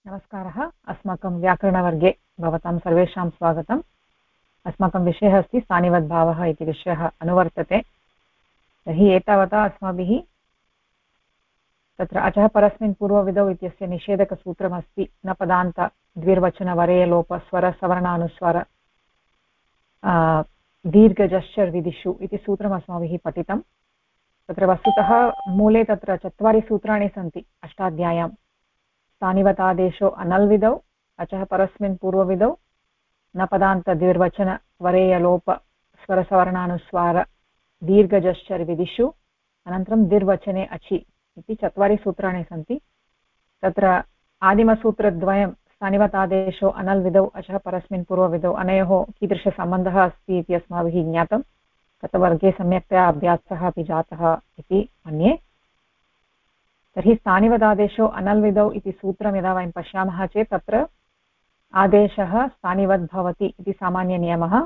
नमस्कारः। अस्माकं व्याकरणवर्गे भवतां सर्वेषां स्वागतम्। अस्माकं विषयः अस्ति स्थानिवद्भावः इति विषयः अनुवर्तते। तर्हि एतावता अस्माभिः तत्र अचः परस्मिन् पूर्वविधौ इत्यस्य निषेधकसूत्रमस्ति न पदान्त द्विर्वचनवरेयलोपस्वरसवर्णानुस्वार दीर्घजश्चर्विदिषु इति सूत्रम् अस्माभिः पठितं। तत्र वस्तुतः मूले तत्र 4 सूत्राणि सन्ति अष्टाध्याय्यां। स्थानिवतादेशो अनल्विधौ अचः परस्मिन् पूर्वविधौ न पदान्त द्विर्वचन वरेयलोप स्वरसवर्णानुस्वार दीर्घजश्चर्विदिषु अनन्तरं द्विर्वचने अचि इति 4 सूत्राणि सन्ति। तत्र आदिमसूत्रद्वयं स्थानिवतादेशो अनल्विधौ अचः परस्मिन् पूर्वविधौ अनयोः कीदृशसम्बन्धः अस्ति इति अस्माभिः ज्ञातं। गतवर्गे सम्यक्तया अभ्यासः अपि जातः इति मन्ये। तर्हि स्थानिवदादेशो अनल्विधौ इति सूत्रं यदा वयं पश्यामः चेत् तत्र आदेशः स्थानिवद् भवति इति सामान्यनियमः,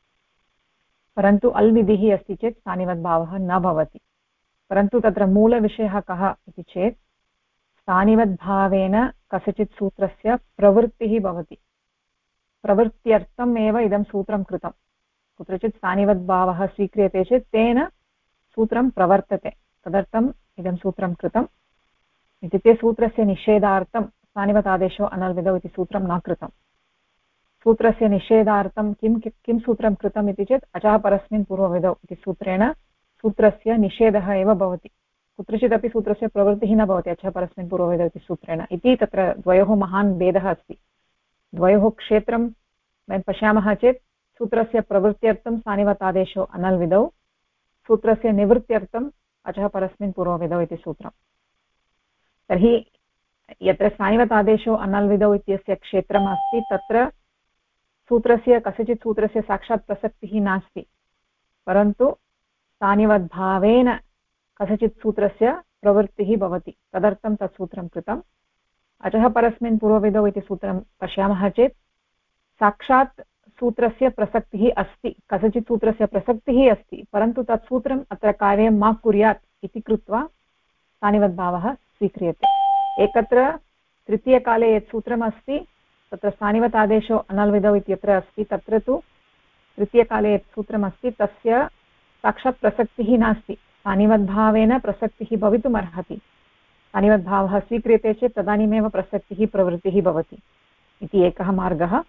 परन्तु अल्विधिः अस्ति चेत् स्थानिवद्भावः न भवति। परन्तु तत्र मूलविषयः कः इति चेत् स्थानिवद्भावेन कस्यचित् सूत्रस्य प्रवृत्तिः भवति। प्रवृत्त्यर्थम् एव इदं सूत्रं कृतं। कुत्रचित् स्थानिवद्भावः स्वीक्रियते चेत् तेन सूत्रं प्रवर्तते, तदर्थम् इदं सूत्रं कृतम्। इत्युक्ते सूत्रस्य निषेधार्थं स्थानिवतादेशो अनल्विधौ इति सूत्रं न कृतं। सूत्रस्य निषेधार्थं किं सूत्रं कृतम् इति चेत् अचः परस्मिन् पूर्वविधौ इति सूत्रेण सूत्रस्य निषेधः एव भवति। कुत्रचिदपि सूत्रस्य प्रवृत्तिः न भवति अचः परस्मिन् पूर्वविधौ इति सूत्रेण इति तत्र द्वयोः महान् भेदः अस्ति। द्वयोः क्षेत्रं वयं पश्यामः चेत् सूत्रस्य प्रवृत्त्यर्थं स्थानिवतादेशो अनल्विधौ, सूत्रस्य निवृत्त्यर्थम् अचः परस्मिन् पूर्वविधौ इति सूत्रम्। तर्हि यत्र स्थानिवतादेशो अनल्विधौ इत्यस्य क्षेत्रम् अस्ति तत्र सूत्रस्य कस्यचित् सूत्रस्य साक्षात् प्रसक्तिः नास्ति, परन्तु स्थानिवद्भावेन कस्यचित् सूत्रस्य प्रवृत्तिः भवति, तदर्थं तत् सूत्रं कृतम्। अचः परस्मिन् पूर्वविधौ इति सूत्रं पश्यामः चेत् साक्षात् सूत्रस्य प्रसक्तिः अस्ति, कस्यचित् सूत्रस्य प्रसक्तिः अस्ति, परन्तु तत् सूत्रम् अत्र कार्यं मा कुर्यात् इति कृत्वा स्थानिवद्भावः स्वीक्रियते। एकत्र तृतीयकाले यत् सूत्रमस्ति तत्र स्थानिवतादेशो अनल्विधौ इत्यत्र अस्ति, तत्र तु तृतीयकाले यत् सूत्रमस्ति तस्य साक्षात् प्रसक्तिः नास्ति। स्थानिवद्भावेन प्रसक्तिः भवितुमर्हति। स्थानिवद्भावः स्वीक्रियते चेत् तदानीमेव प्रसक्तिः प्रवृत्तिः भवति इति एकः मार्गः।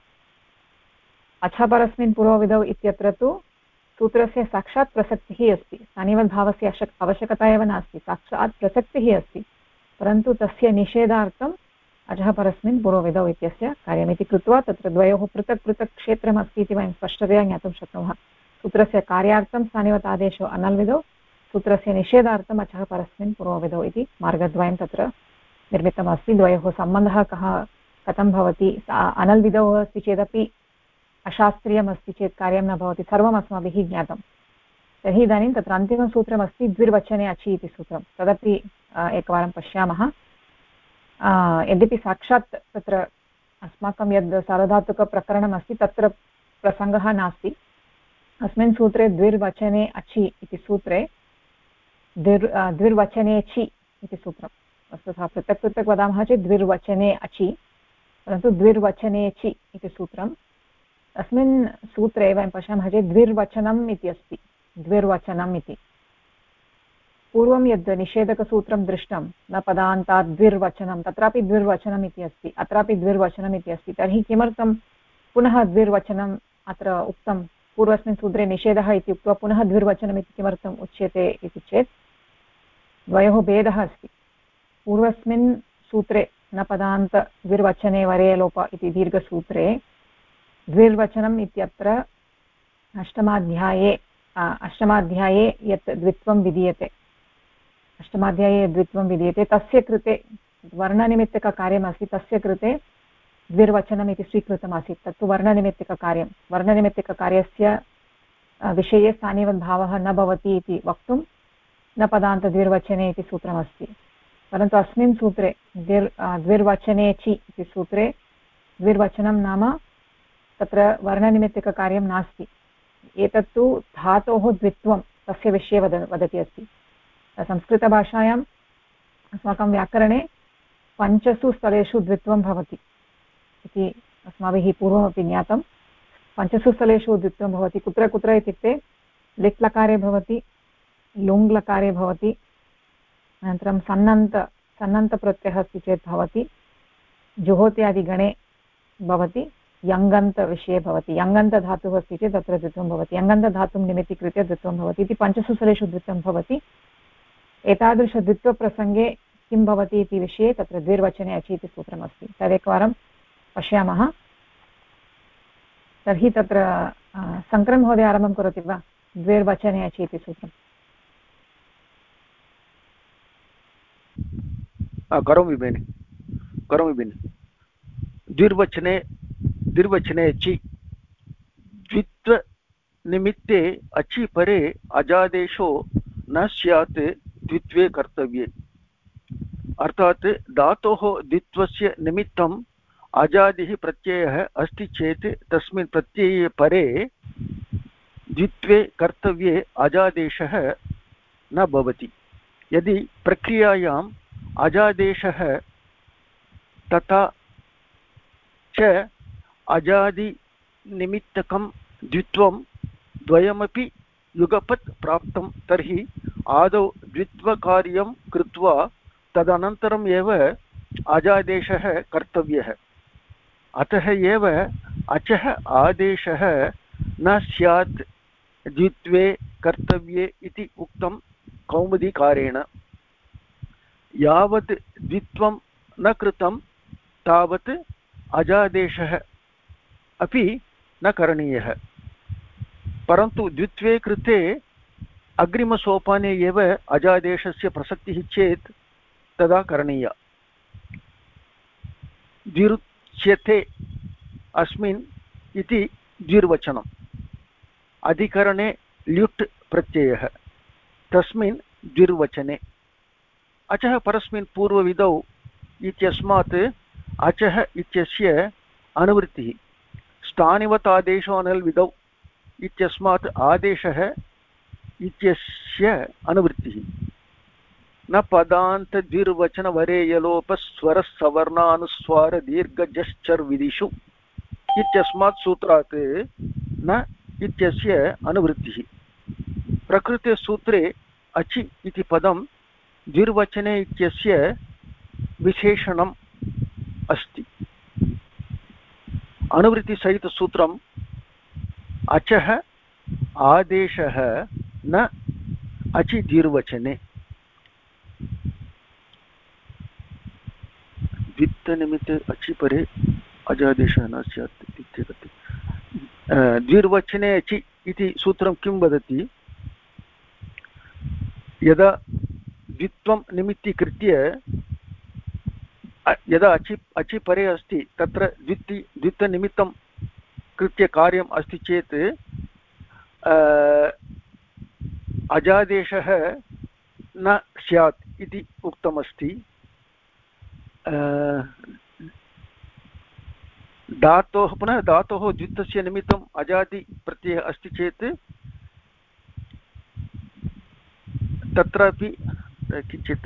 अचः परस्मिन् पूर्वविधौ इत्यत्र तु सूत्रस्य साक्षात् प्रसक्तिः अस्ति, स्थानिवद्भावस्य आवश्यकता एव नास्ति, साक्षात् प्रसक्तिः अस्ति, परन्तु तस्य निषेधार्थम् अचः परस्मिन् पूर्वविधौ इत्यस्य कार्यमिति कृत्वा तत्र द्वयोः पृथक् पृथक् क्षेत्रमस्ति इति वयं स्पष्टतया ज्ञातुं शक्नुमः। सूत्रस्य कार्यार्थं स्थानिवतादेशो अनल्विधौ, सूत्रस्य निषेधार्थम् अचः परस्मिन् पूर्वविधौ इति मार्गद्वयं तत्र निर्मितमस्ति। द्वयोः सम्बन्धः कथं भवति, अनल्विधौ अस्ति चेदपि अशास्त्रीयमस्ति चेत् कार्यं न भवति, सर्वम् अस्माभिः ज्ञातं। तर्हि इदानीं तत्र अन्तिमसूत्रमस्ति द्विर्वचने अचि इति सूत्रं, तदपि एकवारं पश्यामः। यद्यपि साक्षात् तत्र अस्माकं यद् सार्वधातुकप्रकरणमस्ति तत्र प्रसङ्गः नास्ति, अस्मिन् सूत्रे द्विर्वचने अचि इति सूत्रे द्विर्वचने चि इति सूत्रं। वस्तुतः पृथक् पृथक् वदामः चेत् द्विर्वचने अचि, परन्तु द्विर्वचने चि इति सूत्रम्। अस्मिन् सूत्रे वयं पश्यामः चेत् द्विर्वचनम् इति अस्ति, द्विर्वचनम् इति। पूर्वं यद् निषेधकसूत्रं दृष्टं न पदान्तात् द्विर्वचनं, तत्रापि द्विर्वचनम् इति अस्ति, अत्रापि द्विर्वचनम् इति अस्ति। तर्हि किमर्थं पुनः द्विर्वचनम् अत्र उक्तं? पूर्वस्मिन् सूत्रे निषेधः इति उक्त्वा पुनः द्विर्वचनम् इति किमर्थम् उच्यते इति चेत् द्वयोः भेदः अस्ति। पूर्वस्मिन् सूत्रे न पदान्त द्विर्वचने वरेयलोप इति दीर्घसूत्रे द्विर्वचनम् इत्यत्र अष्टमाध्याये यत् द्वित्वं विधीयते, अष्टमाध्याये द्वित्वं विधीयते तस्य कृते वर्णनिमित्तककार्यमस्ति, तस्य कृते द्विर्वचनम् इति स्वीकृतमासीत्। तत्तु वर्णनिमित्तककार्यं, वर्णनिमित्तककार्यस्य विषये स्थानिवद्भावः न भवति इति वक्तुं न पदान्त द्विर्वचने इति सूत्रमस्ति। परन्तु अस्मिन् सूत्रे द्विर्वचने चि इति सूत्रे द्विर्वचनं नाम तत्र वर्णनिमित्तककार्यं नास्ति, एतत्तु धातोः द्वित्वं तस्य विषये वदति अस्ति। संस्कृतभाषायाम् अस्माकं व्याकरणे पञ्चसु स्थलेषु द्वित्वं भवति इति अस्माभिः पूर्वमपि ज्ञातं। पञ्चसु स्थलेषु द्वित्वं भवति कुत्र कुत्र इत्युक्ते लिट् लकारे भवति, लुङ् लकारे भवति, अनन्तरं सन्नन्तप्रत्ययः अस्ति चेत् भवति, जुहोत्यादिगणे भवति, यङन्तविषये भवति। यङन्तधातुः अस्ति चेत् तत्र द्वित्वं भवति, यङन्तधातुं निमित्तीकृत्य द्वित्वं भवति इति पञ्चसु स्थलेषु द्वित्वं भवति। एतादृशद्वित्वप्रसङ्गे किं भवति इति विषये तत्र द्विर्वचने अचि इति सूत्रमस्ति, तदेकवारं पश्यामः। तर्हि तत्र शङ्करन् महोदय आरम्भं करोति वा? द्विर्वचने अचि इति सूत्रम्। करोमि भगिनि, करोमि भगिनि। द्विर्वचने अचि द्वित्वनिमित्ते अचि परे अजादेशो न स्यात् द्वित्वे कर्तव्ये। अर्थात् धातोः द्वित्वस्य निमित्तम् अजादिः प्रत्ययः अस्ति चेत् तस्मिन् प्रत्यये परे द्वित्वे कर्तव्ये अजादेशः न भवति। यदि प्रक्रियायाम् अजादेशः तथा च अजादिनिमित्तकं द्वित्वं द्वयमपि युगपत् प्राप्तं तर्हि आदौ द्वित्वकार्यं कृत्वा तदनन्तरम् एव अजादेशः कर्तव्यः। अतः एव अचः आदेशः न स्यात् द्वित्वे कर्तव्ये इति उक्तं कौमुदीकारेण। यावत् द्वित्वं न कृतं तावत् अजादेशः अपि न करणीयः। परन्तु द्वित्वे कृते अग्रिमसोपाने एव अजादेशस्य प्रसक्तिः चेत् तदा करणीया। द्विरुच्यते अस्मिन् इति द्विर्वचनम्। अधिकरणे ल्युट् प्रत्ययः, तस्मिन् द्विर्वचने। अचः परस्मिन् पूर्वविधौ इत्यस्मात् अचः इत्यस्य अनुवृत्तिः। स्थानिवतादेशो अनल्विधौ इत्यस्मात् आदेशः इत्यस्य अनुवृत्तिः। न पदान्तद्विर्वचनवरेयलोपस्वरसवर्णानुस्वार दीर्घजश्चर्विदिषु इत्यस्मात् सूत्रात् न इत्यस्य अनुवृत्तिः। प्रकृते सूत्रे अचि इति पदं द्विर्वचने इत्यस्य विशेषणम् अस्ति। अनुवृत्तिसहितसूत्रम् अचः आदेशः न अचि द्विर्वचने। द्वित्वनिमित्ते अचि परे अजादेशः न स्यात् इत्येतत्। द्विर्वचने अचि इति सूत्रं किं वदति? यदा द्वित्वं निमित्तीकृत्य यदा अचि परे अस्ति तत्र द्वित्वनिमित्तं कृत्य कार्यम् अस्ति चेत् अजादेशः न स्यात् इति उक्तमस्ति। धातोः पुनः धातोः द्वित्वस्य निमित्तम् अजादि प्रत्ययः अस्ति चेत् तत्रापि किञ्चित्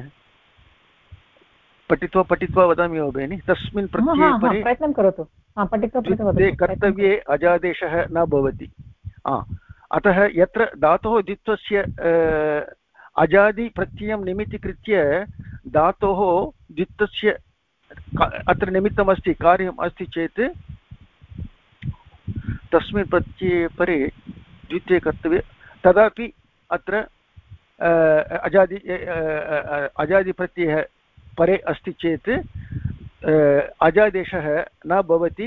पठित्वा वदामि वा भगिनि? तस्मिन् प्रत्यये परे प्रयत्नं करोतु। द्वित्वे कर्तव्ये अजादेशः न भवति। अतः यत्र धातोः द्वित्वस्य अजादिप्रत्ययं निमित्तीकृत्य धातोः द्वित्वस्य अत्र निमित्तमस्ति, कार्यम् अस्ति चेत् तस्मिन् प्रत्यये परे द्वित्वे कर्तव्ये। तदापि अत्र अजादिप्रत्ययः परे अस्ति चेत् अजादेशः न भवति।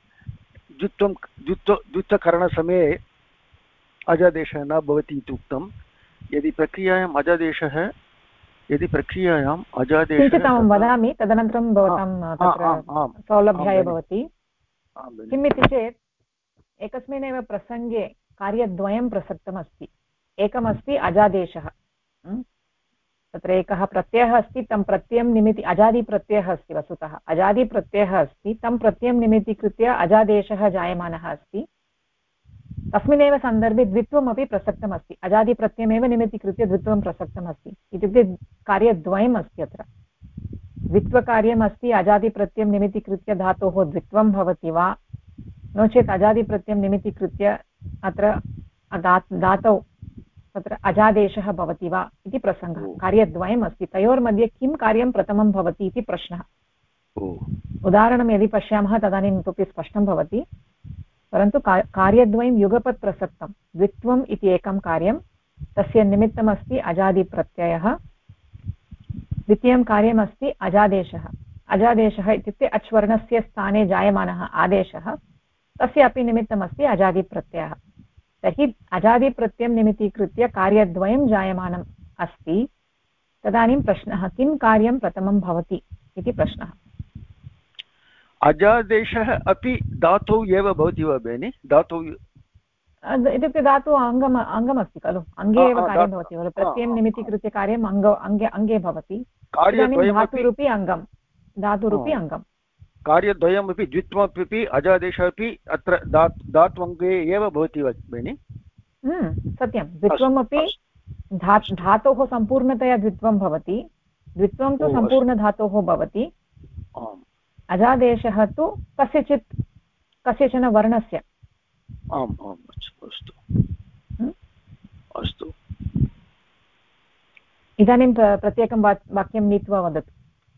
द्वित्वकरणसमये अजादेशः न भवति इति उक्तं। यदि प्रक्रियायाम् अजादेशः किञ्चित् अहं वदामि, तदनन्तरं भवतां तत्र सौलभ्याय भवति। किमिति चेत् एकस्मिन्नेव प्रसङ्गे कार्यद्वयं प्रसक्तमस्ति। एकमस्ति अजादेशः, तत्र एकः प्रत्ययः अस्ति, तं प्रत्ययं निमित्ति अजादिप्रत्ययः अस्ति। वस्तुतः अजादिप्रत्ययः अस्ति, तं प्रत्ययं निमित्तीकृत्य अजादेशः जायमानः अस्ति। तस्मिन्नेव सन्दर्भे द्वित्वमपि प्रसक्तमस्ति। अजादिप्रत्ययमेव निमित्तीकृत्य द्वित्वं प्रसक्तमस्ति, इत्युक्ते कार्यद्वयम् अस्ति अत्र। द्वित्वकार्यम् अस्ति अजादिप्रत्ययं निमित्तीकृत्य धातोः द्वित्वं भवति वा नो चेत् अजादिप्रत्ययं निमित्तीकृत्य अत्र धातौ तत्र अजादेशः भवति वा इति प्रसङ्गः कार्यद्वयम् अस्ति तयोर्मध्ये किं कार्यं प्रथमं भवति इति प्रश्नः उदाहरणं यदि पश्यामः तदानीम् इतोपि स्पष्टं भवति परन्तु कार्यद्वयं युगपत् प्रसक्तं द्वित्वम् इति एकं कार्यं तस्य निमित्तमस्ति अजादिप्रत्ययः द्वितीयं कार्यमस्ति अजादेशः अजादेशः इत्युक्ते अच्वर्णस्य स्थाने जायमानः आदेशः तस्य अपि निमित्तमस्ति अजादिप्रत्ययः तर्हि अजादिप्रत्ययं निमित्तीकृत्य कार्यद्वयं जायमानम् अस्ति तदानीं प्रश्नः किं कार्यं प्रथमं भवति इति प्रश्नः अजादेशः अपि धातौ एव भवति वा भगिनि धातौ इत्युक्ते धातुः अङ्गमस्ति खलु अङ्गे एव कार्यं भवति खलु प्रत्ययं निमित्तीकृत्य कार्यम् अङ्गे भवति इदानीं धातुरूपी अङ्गं धातुरूपी अङ्गं कार्यद्वयमपि द्वित्वमपि अजादेशः अपि अत्र धात्वङ्गे एव भवति वा भगिनि सत्यं द्वित्वमपि धातोः सम्पूर्णतया द्वित्वं भवति द्वित्वं तु सम्पूर्णधातोः भवति अजादेशः तु कस्यचन वर्णस्य आम् आम् अस्तु अस्तु इदानीं प्रत्येकं वाक्यं नीत्वा वदतु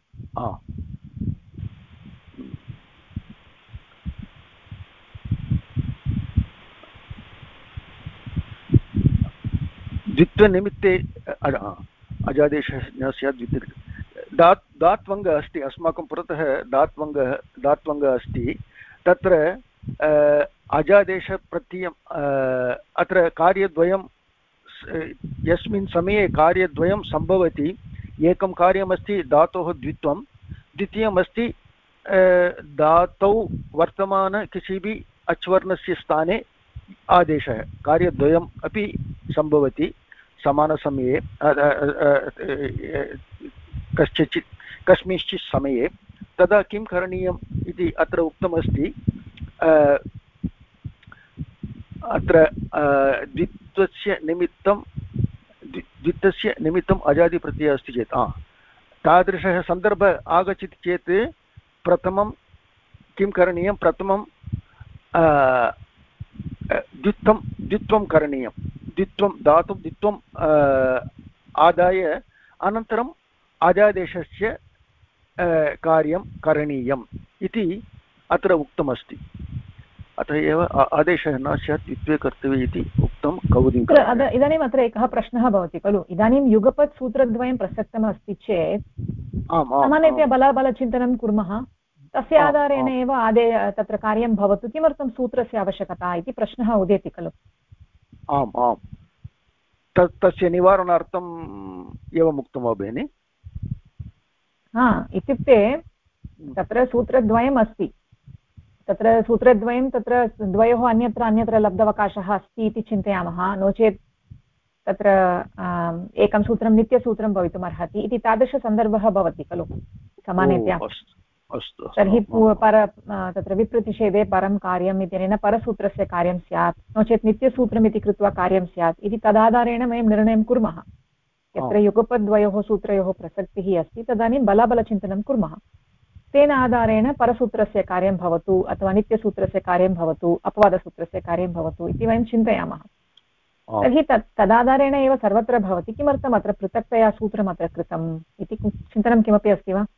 द्वित्वनिमित्ते अजादेशः न स्यात् धात्वङ्गः अस्ति अस्माकं पुरतः धात्वङ्गः अस्ति तत्र अजादेशप्रत्ययम् अत्र कार्यद्वयं यस्मिन् समये कार्यद्वयं सम्भवति एकं कार्यमस्ति धातोः द्वित्वं द्वितीयमस्ति धातौ वर्तमान किसी भी अच्वर्णस्य स्थाने आदेशः कार्यद्वयम् अपि सम्भवति समानसमये कस्मिंश्चित् समये तदा किं करणीयम् इति अत्र उक्तमस्ति अत्र द्वित्वस्य निमित्तम् अजादिप्रत्ययः अस्ति चेत् तादृशः सन्दर्भः आगच्छति चेत् प्रथमं किं करणीयं प्रथमं द्वित्वं करणीयं द्वित्वं आदाय अनन्तरम् अजादेशस्य कार्यं करणीयम् इति अत्र उक्तमस्ति अतः एव आदेशः न स्यात् द्वित्वे कर्तव्ये इति उक्तं कौमुदी इदानीम् अत्र एकः प्रश्नः भवति खलु इदानीं युगपत् सूत्रद्वयं प्रसक्तमस्ति चेत् सामान्यतया बलाबलचिन्तनं कुर्मः तस्य आधारेण एव तत्र कार्यं भवतु किमर्थं सूत्रस्य आवश्यकता इति प्रश्नः उदेति खलु आम् आम् तस्य निवारणार्थम् एवम् उक्तं वा भगिनि इत्युक्ते तत्र सूत्रद्वयम् अस्ति तत्र सूत्रद्वयं तत्र द्वयोः अन्यत्र लब्धवकाशः अस्ति इति चिन्तयामः नो चेत् तत्र एकं सूत्रं नित्यसूत्रं भवितुमर्हति इति तादृशसन्दर्भः भवति खलु सामान्यतया तर्हि तत्र विप्रतिषेधे परं कार्यम् इत्यनेन परसूत्रस्य कार्यं स्यात् नो चेत् नित्यसूत्रमिति कृत्वा कार्यं स्यात् इति तदाधारेण वयं निर्णयं कुर्मः यत्र युगपद्वयोः सूत्रयोः प्रसक्तिः अस्ति तदानीं बलाबलचिन्तनं कुर्मः तेन आधारेण परसूत्रस्य कार्यं भवतु अथवा नित्यसूत्रस्य कार्यं भवतु अपवादसूत्रस्य कार्यं भवतु इति वयं चिन्तयामः तर्हि तदाधारेण एव सर्वत्र भवति किमर्थम् अत्र पृथक्तया सूत्रम् अत्र कृतम् इति चिन्तनं किमपि अस्ति वा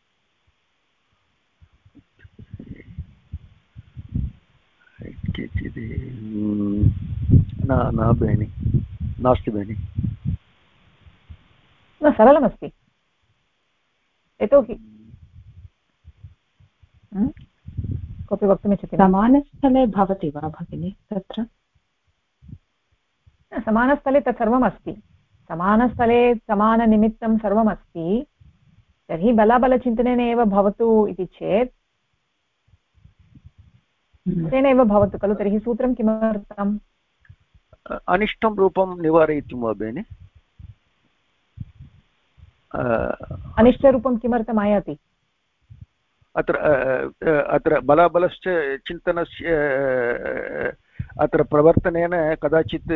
न भगिनि नास्ति भगिनि न सरलमस्ति यतोहि कोऽपि वक्तुमिच्छति समानस्थले भवति वा भगिनि तत्र समानस्थले तत् सर्वम् अस्ति समानस्थले समाननिमित्तं सर्वमस्ति तर्हि बलाबलचिन्तनेन एव भवतु इति चेत् तेनैव भवतु खलु तर्हि सूत्रं किमर्थम् अनिष्टं रूपं निवारयितुं वा भगिनि अनिष्टरूपं किमर्थम् आयाति अत्र बलाबलश्च चिन्तनस्य अत्र प्रवर्तनेन कदाचित्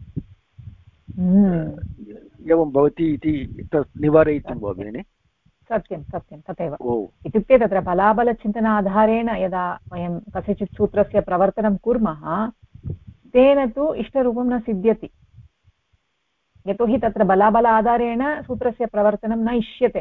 एवं भवति इति तत् निवारयितुं वा भगिनि सत्यं सत्यं तथैव इत्युक्ते तत्र बलाबलचिन्तनाधारेण यदा वयं कस्यचित् सूत्रस्य प्रवर्तनं कुर्मः तेन तु इष्टरूपं न सिद्ध्यति यतोहि तत्र बलाबल आधारेण सूत्रस्य प्रवर्तनं न इष्यते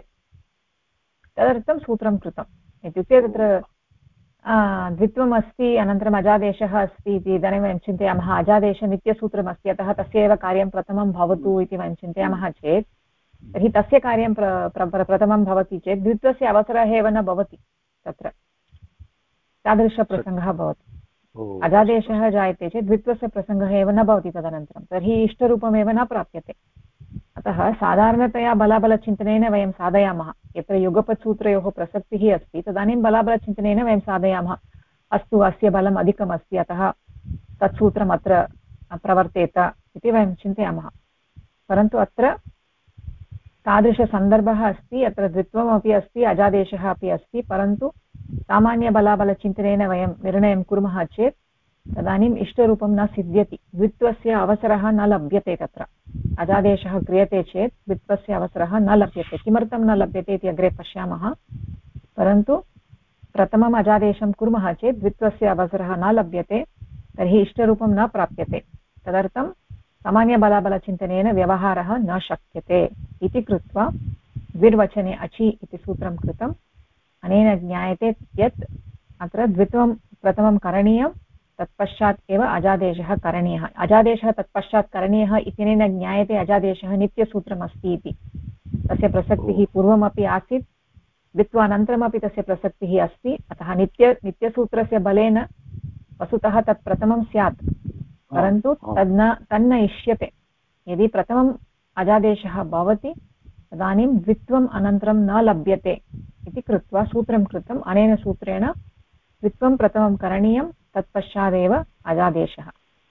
तदर्थं सूत्रं कृतम् इत्युक्ते तत्र द्वित्वम् अस्ति अनन्तरम् अजादेशः अस्ति इति इदानीं वयं चिन्तयामः अजादेशनित्यसूत्रमस्ति अतः तस्य एव कार्यं प्रथमं भवतु इति वयं चिन्तयामः चेत् तर्हि तस्य कार्यं प्रथमं भवति चेत् द्वित्वस्य अवसरः एव न भवति तत्र तादृशप्रसङ्गः भवति अजादेशः जायते चेत् द्वित्वस्य प्रसङ्गः एव न भवति तदनन्तरं तर्हि इष्टरूपमेव न प्राप्यते अतः साधारणतया बलाबलचिन्तनेन वयं साधयामः यत्र युगपत्सूत्रयोः प्रसक्तिः अस्ति तदानीं बलाबलचिन्तनेन वयं साधयामः अस्तु अस्य बलम् अधिकम् अस्ति अतः तत्सूत्रम् अत्र प्रवर्तेत इति वयं चिन्तयामः परन्तु अत्र तादृशसन्दर्भः अस्ति अत्र द्वित्वमपि अस्ति अजादेशः अपि अस्ति परन्तु सामान्यबलाबलचिन्तनेन वयं निर्णयं कुर्मः चेत् तदानीम् इष्टरूपं न सिद्ध्यति द्वित्वस्य अवसरः न लभ्यते तत्र अजादेशः क्रियते चेत् द्वित्वस्य अवसरः न लभ्यते किमर्थं न लभ्यते इति अग्रे पश्यामः परन्तु प्रथमम् अजादेशं कुर्मः चेत् द्वित्वस्य अवसरः न लभ्यते तर्हि इष्टरूपं न प्राप्यते तदर्थं सामान्यबलाबलचिन्तनेन व्यवहारः न शक्यते इति कृत्वा द्विर्वचने अचि इति सूत्रं कृतम् अनेन ज्ञायते यत् अत्र द्वित्वं प्रथमं करणीयं तत्पश्चात् एव अजादेशः करणीयः अजादेशः तत्पश्चात् करणीयः इत्यनेन ज्ञायते अजादेशः नित्यसूत्रमस्ति इति तस्य प्रसक्तिः पूर्वमपि आसीत् द्वित्वानन्तरमपि तस्य प्रसक्तिः अस्ति अतः नित्यसूत्रस्य बलेन वस्तुतः तत् प्रथमं स्यात् परन्तु तन्न इष्यते यदि प्रथमम् अजादेशः भवति तदानीं द्वित्वम् अनन्तरं न लभ्यते इति कृत्वा सूत्रं कृतम् अनेन सूत्रेण द्वित्वं प्रथमं करणीयं तत्पश्चादेव अजादेशः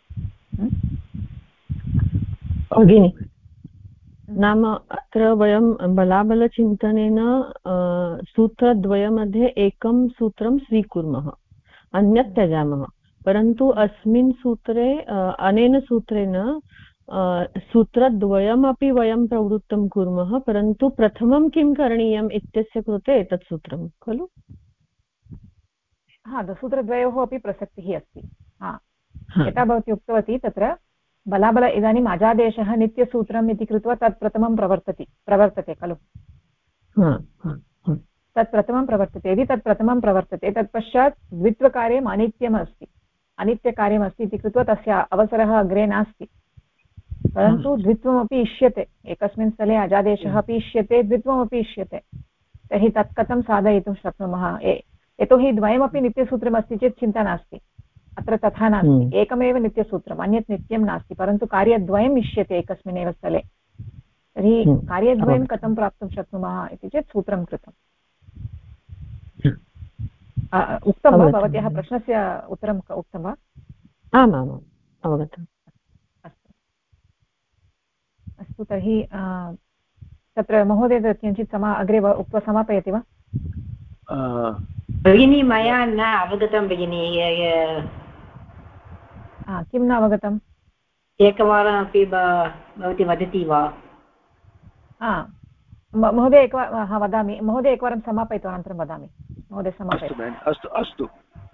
भगिनि नाम अत्र वयं बलाबलचिन्तनेन सूत्रद्वयमध्ये एकं सूत्रं स्वीकुर्मः अन्यत् त्यजामः परन्तु अस्मिन् सूत्रे अनेन सूत्रेण सूत्रद्वयमपि वयं प्रवृत्तं कुर्मः परन्तु प्रथमं किं करणीयम् इत्यस्य कृते एतत् सूत्रं खलु सूत्रद्वयोः अपि प्रसक्तिः अस्ति यथा भवती उक्तवती तत्र बलाबल इदानीम् अजादेशः नित्यसूत्रम् इति कृत्वा तत् प्रथमं प्रवर्तते खलु तत् प्रथमं प्रवर्तते यदि तत् प्रथमं प्रवर्तते तत्पश्चात् द्वित्वकार्यम् अनित्यकार्यमस्ति इति कृत्वा तस्य अवसरः अग्रे नास्ति परन्तु द्वित्वमपि इष्यते एकस्मिन् स्थले अजादेशः अपि इष्यते द्वित्वमपि इष्यते तर्हि तत् कथं साधयितुं शक्नुमः यतोहि द्वयमपि नित्यसूत्रमस्ति चेत् चिन्ता नास्ति अत्र तथा नास्ति एकमेव नित्यसूत्रम् अन्यत् नित्यं नास्ति परन्तु कार्यद्वयम् इष्यते एकस्मिन् एव स्थले तर्हि कार्यद्वयं कथं प्राप्तुं शक्नुमः इति चेत् सूत्रं कृतम् उक्तं वा भवत्याः प्रश्नस्य उत्तरम् उक्तं वा आमाम् अवगतम् अस्तु तर्हि तत्र महोदय किञ्चित् अग्रे उक्त्वा समापयति वा भगिनी मया न अवगतं भगिनी किं न अवगतम् एकवारमपि भवती वदति वा महोदय वदामि महोदय एकवारं समापयतु अनन्तरं वदामि महोदय समापयतु अस्तु अस्तु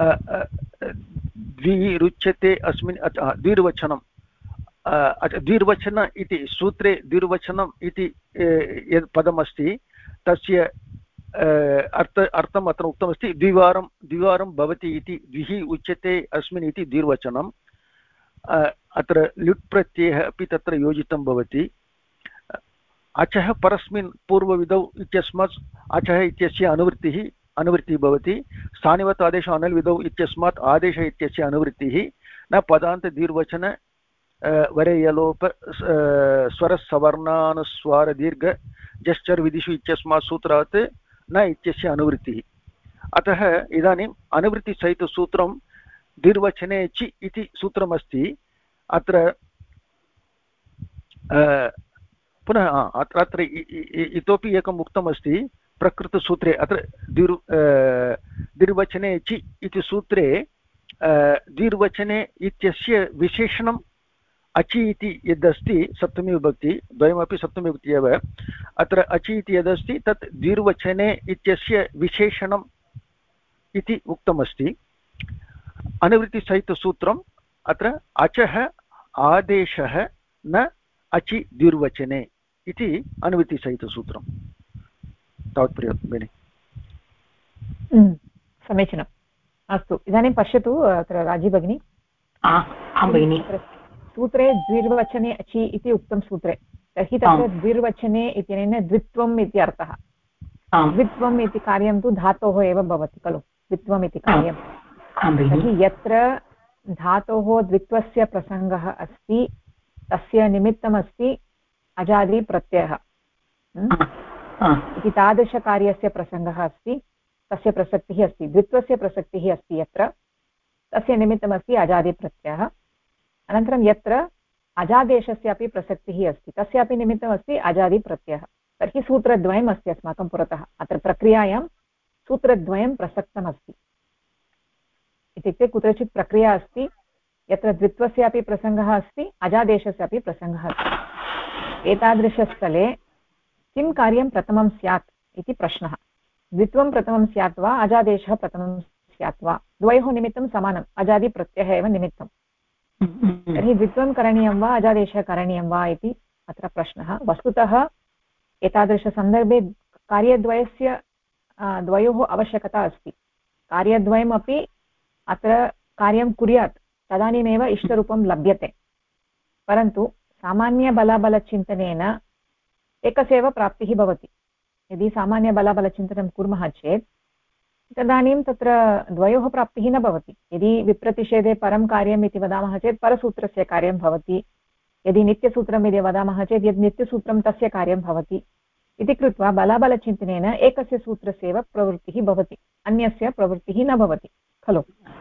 द्विरुच्यते अस्मिन् द्विर्वचनं द्विर्वचन इति सूत्रे द्विर्वचनम् इति यत् पदमस्ति तस्य अर्थम् अत्र उक्तमस्ति द्विवारं भवति इति द्विः उच्यते अस्मिन् इति द्विर्वचनम् अत्र ल्युट् प्रत्ययः अपि तत्र योजितं भवति अचः परस्मिन् पूर्वविधौ इत्यस्मात् अचः इत्यस्य अनुवृत्तिः भवति स्थानिवत् आदेशः अनल् विधौ इत्यस्मात् आदेशः इत्यस्य अनुवृत्तिः न पदान्तदीर्घवचन वरेयलोप स्वरसवर्णानुस्वार दीर्घ जश्चर् विधिषु इत्यस्मात् सूत्रात् न इत्यस्य अनुवृत्तिः अतः इदानीम् अनुवृत्तिसहितसूत्रं दीर्घवचने चि इति सूत्रमस्ति अत्र पुनः अत्र इतोपि एकम् उक्तमस्ति प्रकृतसूत्रे अत्र दीर्घवचने चि इति सूत्रे दीर्घवचने इत्यस्य विशेषणम् अचि इति यदस्ति सप्तमी विभक्ति द्वयमपि सप्तमी विभक्ति एव अत्र अचि इति यदस्ति तत् द्विर्वचने इत्यस्य विशेषणम् इति उक्तमस्ति अनुवृत्तिसहितसूत्रम् अत्र अचः आदेशः न अचि द्विर्वचने इति अनुवृत्तिसहितसूत्रं तावत्पर्याप्तं भगिनि समीचीनम् अस्तु इदानीं पश्यतु अत्र राजी भगिनी सूत्रे द्विर्वचने अचि इति उक्तं सूत्रे तर्हि तत्र द्विर्वचने इत्यनेन द्वित्वम् इति अर्थः द्वित्वम् इति कार्यं तु धातोः एव भवति खलु द्वित्वम् इति कार्यं तर्हि यत्र धातोः द्वित्वस्य प्रसङ्गः अस्ति तस्य निमित्तमस्ति अजादिप्रत्ययः इति तादृशकार्यस्य प्रसङ्गः अस्ति तस्य प्रसक्तिः अस्ति द्वित्वस्य प्रसक्तिः अस्ति यत्र तस्य निमित्तमस्ति अजादिप्रत्ययः अनन्तरं यत्र अजादेशस्यापि प्रसक्तिः अस्ति तस्यापि निमित्तमस्ति अजादिप्रत्ययः तर्हि सूत्रद्वयम् अस्ति अस्माकं पुरतः अत्र प्रक्रियायां सूत्रद्वयं प्रसक्तमस्ति इत्युक्ते कुत्रचित् प्रक्रिया अस्ति यत्र द्वित्वस्यापि प्रसङ्गः अस्ति अजादेशस्यापि प्रसङ्गः अस्ति एतादृशस्थले किं कार्यं प्रथमं स्यात् इति प्रश्नः द्वित्वं प्रथमं स्यात् वा अजादेशः प्रथमं स्यात् वा द्वयोः निमित्तं समानम् अजादिप्रत्ययः एव निमित्तं तर्हि द्वित्वं करणीयं वा अजादेशः करणीयं वा इति अत्र प्रश्नः वस्तुतः एतादृशसन्दर्भे कार्यद्वयस्य द्वयोः आवश्यकता अस्ति कार्यद्वयमपि अत्र कार्यं कुर्यात् तदानीमेव इष्टरूपं लभ्यते परन्तु सामान्यबलाबलचिन्तनेन एकस्यैव प्राप्तिः भवति यदि सामान्यबलाबलचिन्तनं कुर्मः चेत् तदानीं तत्र द्वयोः प्राप्तिः न भवति यदि विप्रतिषेधे परं कार्यम् इति वदामः चेत् परसूत्रस्य कार्यं भवति यदि नित्यसूत्रम् इति वदामः चेत् यद् नित्यसूत्रं तस्य कार्यं भवति इति कृत्वा बलाबलचिन्तनेन एकस्य सूत्रस्य एव प्रवृत्तिः भवति अन्यस्य प्रवृत्तिः न भवति खलु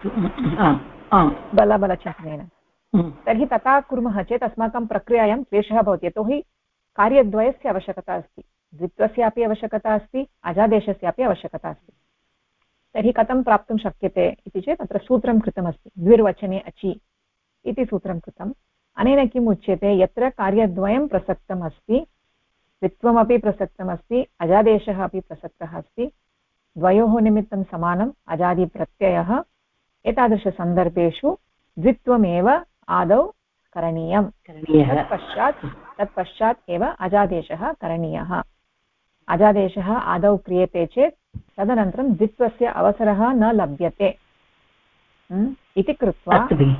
बलाबलचिन्तनेन तर्हि तथा कुर्मः चेत् अस्माकं प्रक्रियायां क्लेशः भवति यतोहि कार्यद्वयस्य आवश्यकता अस्ति द्वित्वस्यापि आवश्यकता अस्ति अजादेशस्यापि आवश्यकता अस्ति तर्हि कथं प्राप्तुं शक्यते इति चेत् अत्र सूत्रं कृतमस्ति द्विर्वचने अचि इति सूत्रं कृतम् अनेन किम् उच्यते यत्र कार्यद्वयं प्रसक्तम् अस्ति द्वित्वमपि प्रसक्तमस्ति अजादेशः अपि प्रसक्तः अस्ति द्वयोः निमित्तं समानम् अजादिप्रत्ययः एतादृशसन्दर्भेषु द्वित्वमेव आदौ करणीयं तत्पश्चात् एव अजादेशः करणीयः अजादेशः आदौ क्रियते चेत् तदनन्तरं द्वित्वस्य अवसरः न लभ्यते इति कृत्वा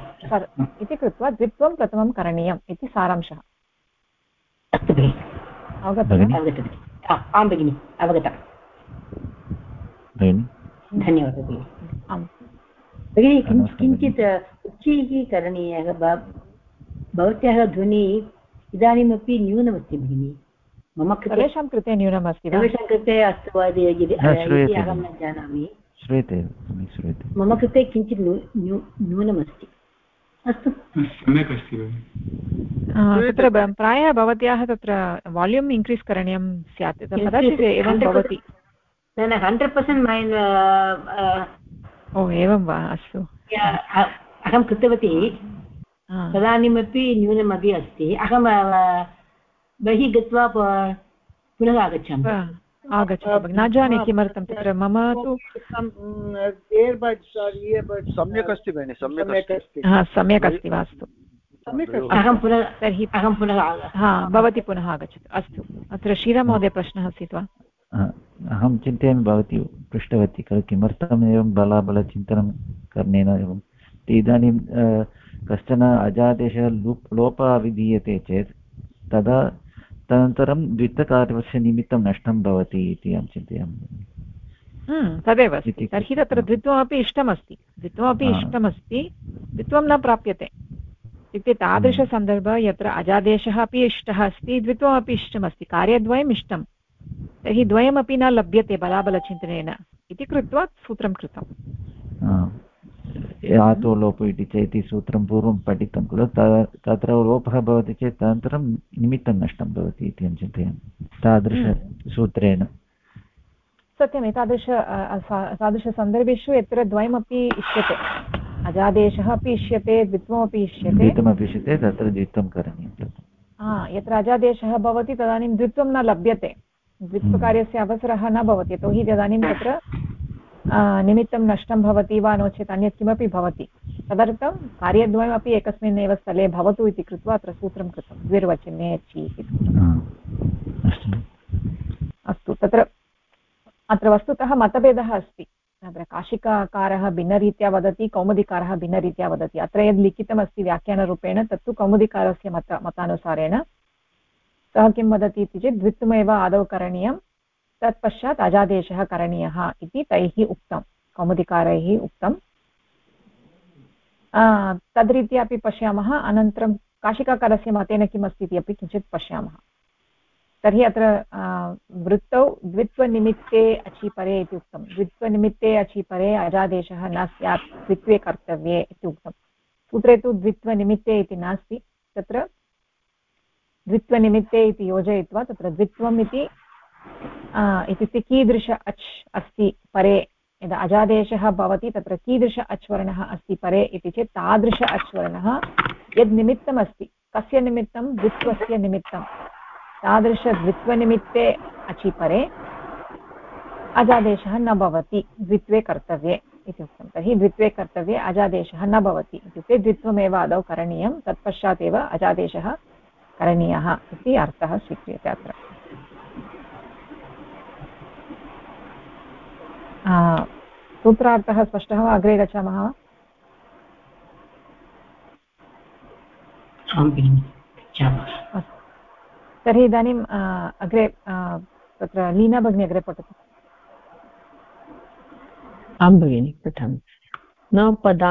द्वित्वं प्रथमं करणीयम् इति सारांशः अवगतम् धन्यवादः भगिनी किञ्चित् उच्चैः करणीयः भवत्याः ध्वनिः इदानीमपि न्यूनमस्ति भगिनी मम सर्वेषां कृते न्यूनमस्ति सर्वेषां कृते अस्तु वा यदि अहं न जानामि श्रूयते मम कृते किञ्चित् न्यूनमस्ति अस्तु सम्यक् अस्ति तत्र प्रायः भवत्याः तत्र वाल्यूम् इन्क्रीस् करणीयं स्यात् कदाचित् एवं भवति न 100% मैन् ओ एवं वा अस्तु अहं कृतवती तदानीमपि न्यूनमपि अस्ति अहं बहिः गत्वा पुनः आगच्छामि न जाने किमर्थं तत्र मम तु सम्यक् अस्ति भगिनि सम्यक् अस्ति वा अस्तु अहं पुनः भवती पुनः आगच्छतु अस्तु अत्र श्रीराममहोदय प्रश्नः आसीत् वा अहं चिन्तयामि भवती पृष्टवती खलु किमर्थम् एवं बलाबलचिन्तनं करणेन एवं इदानीं कश्चन अजादेशः लोपः विधीयते चेत् तदा तदनन्तरं द्वित्वकार्यस्य निमित्तं नष्टं भवति इति अहं चिन्तयामि तदेव अस्ति तर्हि तत्र द्वित्वमपि इष्टमस्ति द्वित्वं न प्राप्यते इत्युक्ते तादृशसन्दर्भः यत्र अजादेशः अपि इष्टः अस्ति द्वित्वमपि इष्टमस्ति कार्यद्वयम् इष्टं तर्हि द्वयमपि न लभ्यते बलाबलचिन्तनेन इति कृत्वा सूत्रं कृतम् आतो लोपो इति चेति सूत्रं पूर्वं पठितं खलु तत्र लोपः भवति चेत् तदनन्तरं निमित्तं नष्टं भवति इति अहं चिन्तयामि तादृशसूत्रेण सत्यम् तादृशसन्दर्भेषु यत्र द्वयमपि इष्यते अजादेशः अपि इष्यते द्वित्वमपि इष्यते द्वित्वमपि इष्यते तत्र द्वित्वं करणीयं यत्र अजादेशः भवति तदानीं द्वित्वं न लभ्यते द्वित्वकार्यस्य अवसरः न भवति यतोहि तदानीं तत्र निमित्तं नष्टं भवति वा नो चेत् अन्यत् किमपि भवति तदर्थं कार्यद्वयमपि एकस्मिन् एव स्थले भवतु इति कृत्वा अत्र सूत्रं कृतं द्विर्वचने अचि इति अस्तु तत्र अत्र वस्तुतः मतभेदः अस्ति तत्र काशिकाकारः भिन्नरीत्या वदति कौमुदीकारः भिन्नरीत्या वदति अत्र यद् लिखितमस्ति व्याख्यानरूपेण तत्तु कौमुदीकारस्य मतानुसारेण सः किं वदति इति चेत् द्वित्वमेव आदौ करणीयं तत्पश्चात् अजादेशः करणीयः इति तैः उक्तं कौमुदीकारैः उक्तं तद्रीत्या अपि पश्यामः अनन्तरं काशिकाकारस्य मतेन किम् अस्ति इति अपि किञ्चित् पश्यामः तर्हि अत्र वृत्तौ द्वित्वनिमित्ते अचीपरे इति उक्तं द्वित्वनिमित्ते अचीपरे अजादेशः न स्यात् द्वित्वे कर्तव्ये इति उक्तं सूत्रे तु द्वित्वनिमित्ते इति नास्ति तत्र द्वित्वनिमित्ते इति योजयित्वा तत्र द्वित्वम् इति इत्युक्ते कीदृश अच् अस्ति परे यदा अजादेशः भवति तत्र कीदृश अच्वर्णः अस्ति परे इति चेत् तादृश अच्वर्णः यद् निमित्तमस्ति कस्य निमित्तं द्वित्वस्य निमित्तं तादृशद्वित्वनिमित्ते अचिपरे अजादेशः न भवति द्वित्वे कर्तव्ये इति उक्तं तर्हि द्वित्वे कर्तव्ये अजादेशः न भवति इत्युक्ते द्वित्वमेव आदौ करणीयं तत्पश्चात् एव अजादेशः करणीयः इति अर्थः स्वीक्रियते अत्र सूत्रार्थः स्पष्टः वा अग्रे गच्छामः वा अस्तु तर्हि इदानीम् अग्रे तत्र लीना भगिनी अग्रे पठतु आं भगिनि पठामि न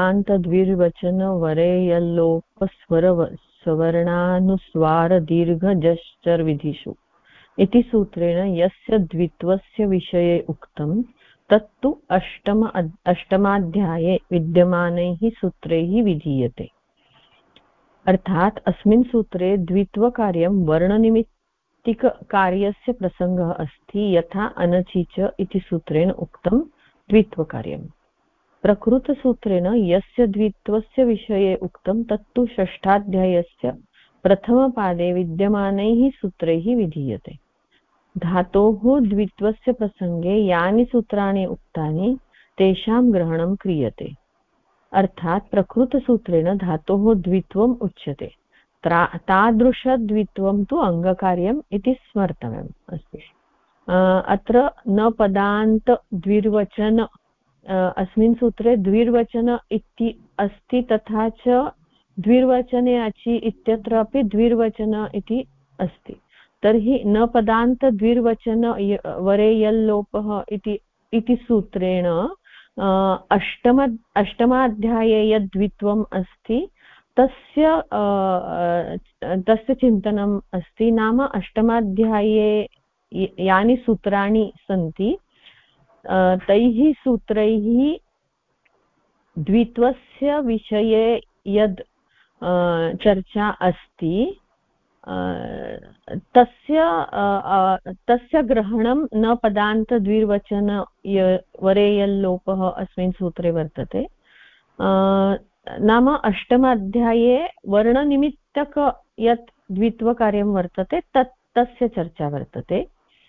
पदान्तद्विर्वचनवरेयल्लोपस्वरणानुस्वारदीर्घजश्चर्विधिषु इति सूत्रेण यस्य द्वित्वस्य विषये उक्तं तत्तु अष्टमाध्याये विद्यमानैः सूत्रैः विधीयते अर्थात् अस्मिन् सूत्रे द्वित्वकार्यं वर्णनिमित्तिककार्यस्य प्रसङ्गः अस्ति यथा अनचि च इति सूत्रेण उक्तं द्वित्वकार्यं प्रकृतसूत्रेण यस्य द्वित्वस्य विषये उक्तं तत्तु षष्ठाध्यायस्य प्रथमपादे विद्यमानैः सूत्रैः विधीयते धातोः द्वित्वस्य प्रसङ्गे यानि सूत्राणि उक्तानि तेषां ग्रहणं क्रियते अर्थात् प्रकृतसूत्रेण धातोः द्वित्वम् उच्यते तादृशद्वित्वं तु अङ्गकार्यम् इति स्मर्तव्यम् अस्ति अत्र न पदान्तद्विर्वचन अस्मिन् सूत्रे द्विर्वचन इति अस्ति तथा च द्विर्वचने अचि इत्यत्रापि द्विर्वचन इति अस्ति तर्हि न पदान्तद्विर्वचन वरेयल्लोपः इति सूत्रेण अष्टमाध्याये यद् द्वित्वम् अस्ति तस्य चिन्तनम् अस्ति नाम अष्टमाध्याये यानि सूत्राणि सन्ति तैः सूत्रैः द्वित्वस्य विषये यद् चर्चा अस्ति तस्य ग्रहणं न पदान्तद्विर्वचन वरेयल्लोपः अस्मिन् सूत्रे वर्तते नाम अष्टमाध्याये वर्णनिमित्तक यत् द्वित्वकार्यं वर्तते तस्य चर्चा वर्तते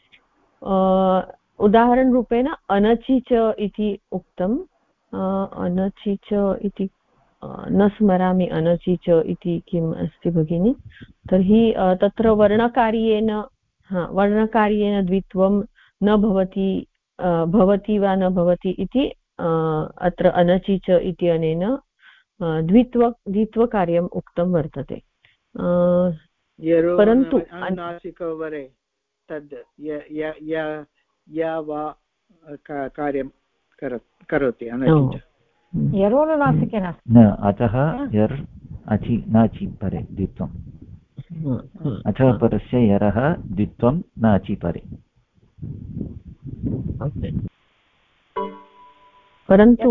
उदाहरणरूपेण अनचि च इति उक्तम् अनचि च इति न स्मरामि अनचि च इति किम् अस्ति भगिनि तर्हि तत्र वर्णकार्येण द्वित्वं न भवति वा न भवति इति अत्र अनचि च इत्यनेन द्वित्वकार्यम् उक्तं वर्तते परन्तु तद् या वा कार्यं करोति अनचि यरोनुनासिके नास्ति न अतः यर् अचि नाचि परे द्वित्वम् अतः परस्य यरः द्वित्वं नाचि परे परन्तु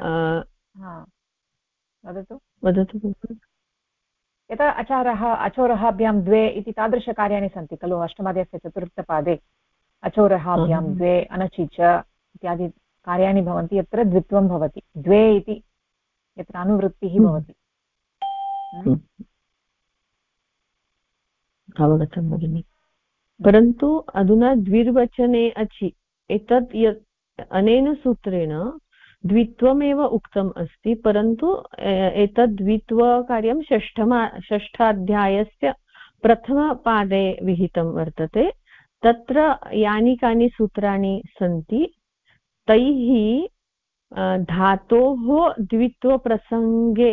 वदतु यथा अचोरहाभ्यां द्वे इति तादृशकार्याणि सन्ति खलु अष्टमाध्यायस्य चतुर्थपादे अचोरहाभ्यां द्वे अनचि च इत्यादि कार्याणि भवन्ति यत्र द्वित्वं भवति द्वे इति यत्र अनुवृत्तिः भवति। अवगतं भगिनि। परन्तु अधुना द्विर्वचने अचि एतत् यत् अनेन सूत्रेण द्वित्वमेव उक्तम् अस्ति, परन्तु एतद् द्वित्वकार्यं षष्ठाध्यायस्य प्रथमपादे विहितं वर्तते। तत्र यानि कानि सूत्राणि सन्ति तैः धातोः द्वित्वप्रसङ्गे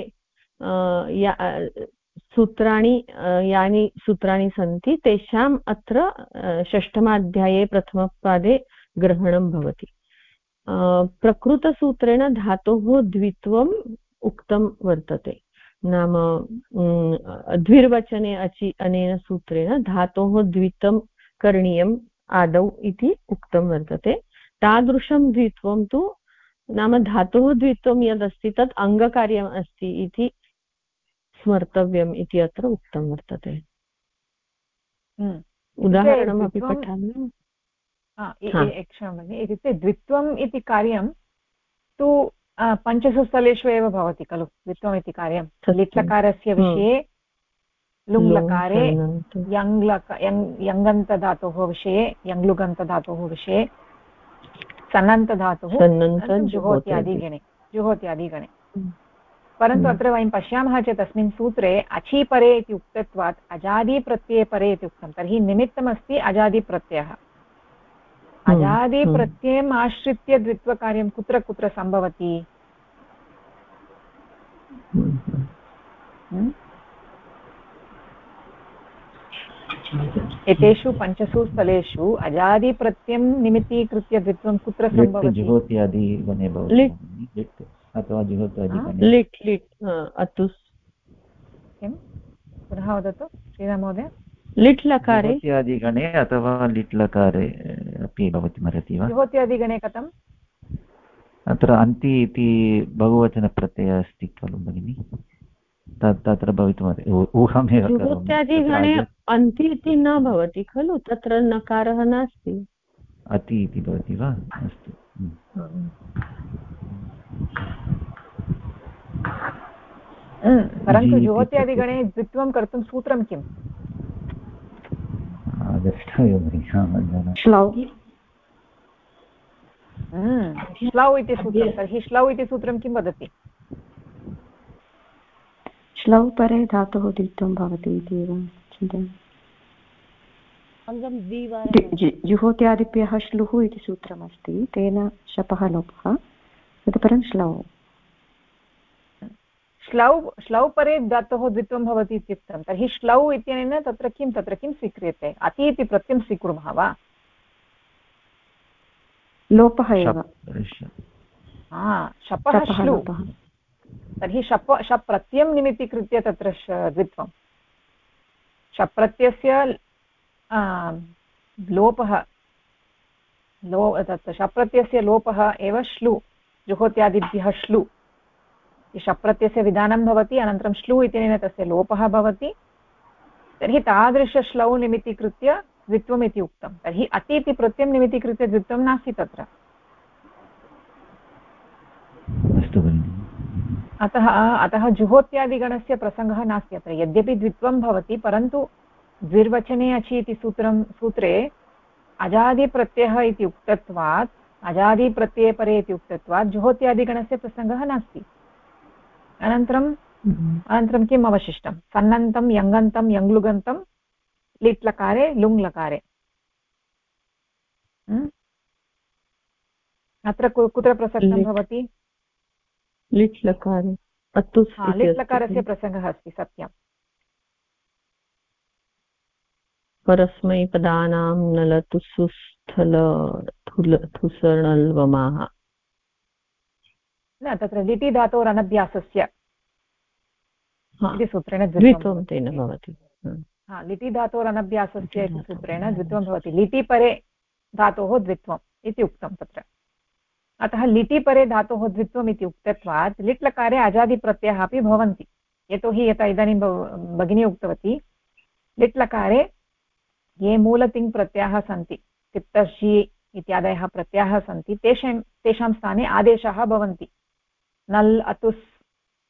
सूत्राणि यानि सूत्राणि सन्ति तेषाम् अत्र षष्ठमाध्याये प्रथमपादे ग्रहणं भवति। प्रकृतसूत्रेण धातोः द्वित्वम् उक्तं वर्तते, नाम द्विर्वचने अचि अनेन सूत्रेण धातोः द्वित्वं करणीयम् आदौ इति उक्तं वर्तते। तादृशं द्वित्वं तु नाम धातोः द्वित्वं यदस्ति तत् अङ्गकार्यम् अस्ति इति स्मर्तव्यम् इति अत्र उक्तं वर्तते। उदाहरणमपि पठामि। इत्युक्ते द्वित्वम् इति कार्यं तु पञ्चसु स्थलेषु एव भवति खलु। द्वित्वम् इति कार्यं लिट्लकारस्य विषये, लुङ्लकारे, यङन्तधातोः विषये, यङ्लुगन्तधातोः विषये, सन्नन्तधातुः जुहोत्यादिगणे। परन्तु अत्र वयं पश्यामः चेत् अस्मिन् सूत्रे अचीपरे इति उक्तत्वात् अजादिप्रत्यये परे इति उक्तं। तर्हि निमित्तमस्ति अजादिप्रत्ययः। अजादिप्रत्ययम् आश्रित्य द्वित्वकार्यं कुत्र कुत्र सम्भवति? एतेषु पञ्चसु स्थलेषु अजादिप्रत्ययं निमित्तीकृत्य द्वित्वं कुत्र सम्भवति? किं पुनः वदतु श्रीराममहोदय। लिट् लकारे जुहोत्यादिगणे अथवा लिट् लकारे अपि भवितुमर्हति वा? जुहोत्यादिगणे कथम्? अत्र अन्ति इति बहुवचनप्रत्ययः अस्ति खलु भगिनि, तत्र भवितुमर्हति। ऊहमेव करोमि। जुहोत्यादिगणे अन्ति इति न भवति खलु, तत्र नकारः नास्ति, अति इति भवति वा? अस्तु। परन्तु जुहोत्यादिगणे द्वित्वं कर्तुं सूत्रं किम्? श्लौ इति सूत्रं। तर्हि श्लौ इति सूत्रं किं वदति? श्लौ परे धातुः द्वित्वं भवति इति एव चिन्तयामि। जुहोत्यादिभ्यः श्लुः इति सूत्रमस्ति, तेन शपः लोपः, ततः श्लौ। श्लौ परे धातोः द्वित्वं भवति इत्युक्तं। तर्हि श्लौ इत्यनेन तत्र किं स्वीक्रियते? अति इति प्रत्ययं स्वीकुर्मः वा? लोपः एव। शपः श्लु। तर्हि शप् प्रत्ययं निमित्तीकृत्य तत्र द्वित्वं। शप् प्रत्ययस्य लोपः तत् शप् प्रत्ययस्य लोपः एव श्लु। जुहोत्यादिभ्यः श्लु शप् प्रत्ययस्य विधानं भवति, अनन्तरं श्लु इत्यनेन तस्य लोपः भवति। तर्हि तादृशश्लौ निमित्तीकृत्य द्वित्वम् इति उक्तं। तर्हि अति इति प्रत्ययं निमित्तीकृत्य द्वित्वं नास्ति तत्र। अतः जुहोत्यादिगणस्य प्रसङ्गः नास्ति अत्र। यद्यपि द्वित्वं भवति, परन्तु द्विर्वचने अचि इति सूत्रे अजादिप्रत्ययः इति उक्तत्वात्, अजादिप्रत्यये परे इति उक्तत्वात् जुहोत्यादिगणस्य प्रसङ्गः नास्ति। अनन्तरं किम् अवशिष्टं? सन्नन्तं, यङन्तं, यङ्लुगन्तं, लिट्लकारे, लुङ्लकारे। अत्र कुत्र प्रसक्तं भवति? लिट्लकारे। लिट्लकारस्य प्रसङ्गः अस्ति, सत्यं। परस्मैपदानां नलतुसुस्थल थुसर्णल्वमाः। न, तत्र लिटि धातोरनभ्यासस्य इति सूत्रेण द्वित्वं तेन भवति। लिटि धातोरनभ्यासस्य इति सूत्रेण द्वित्वं भवति। लिटि परे धातोः द्वित्वम् इति उक्तं तत्र। अतः लिटि परे धातोः द्वित्वम् इति उक्तत्वात् लिट्लकारे अजादिप्रत्ययः अपि भवन्ति। यतोहि यथा इदानीं भगिनी उक्तवती, लिट्लकारे ये मूलतिङ्प्रत्ययाः सन्ति, तिप्तर्षि इत्यादयः प्रत्ययाः सन्ति, तेषां स्थाने आदेशाः भवन्ति। नल्, अतुस्,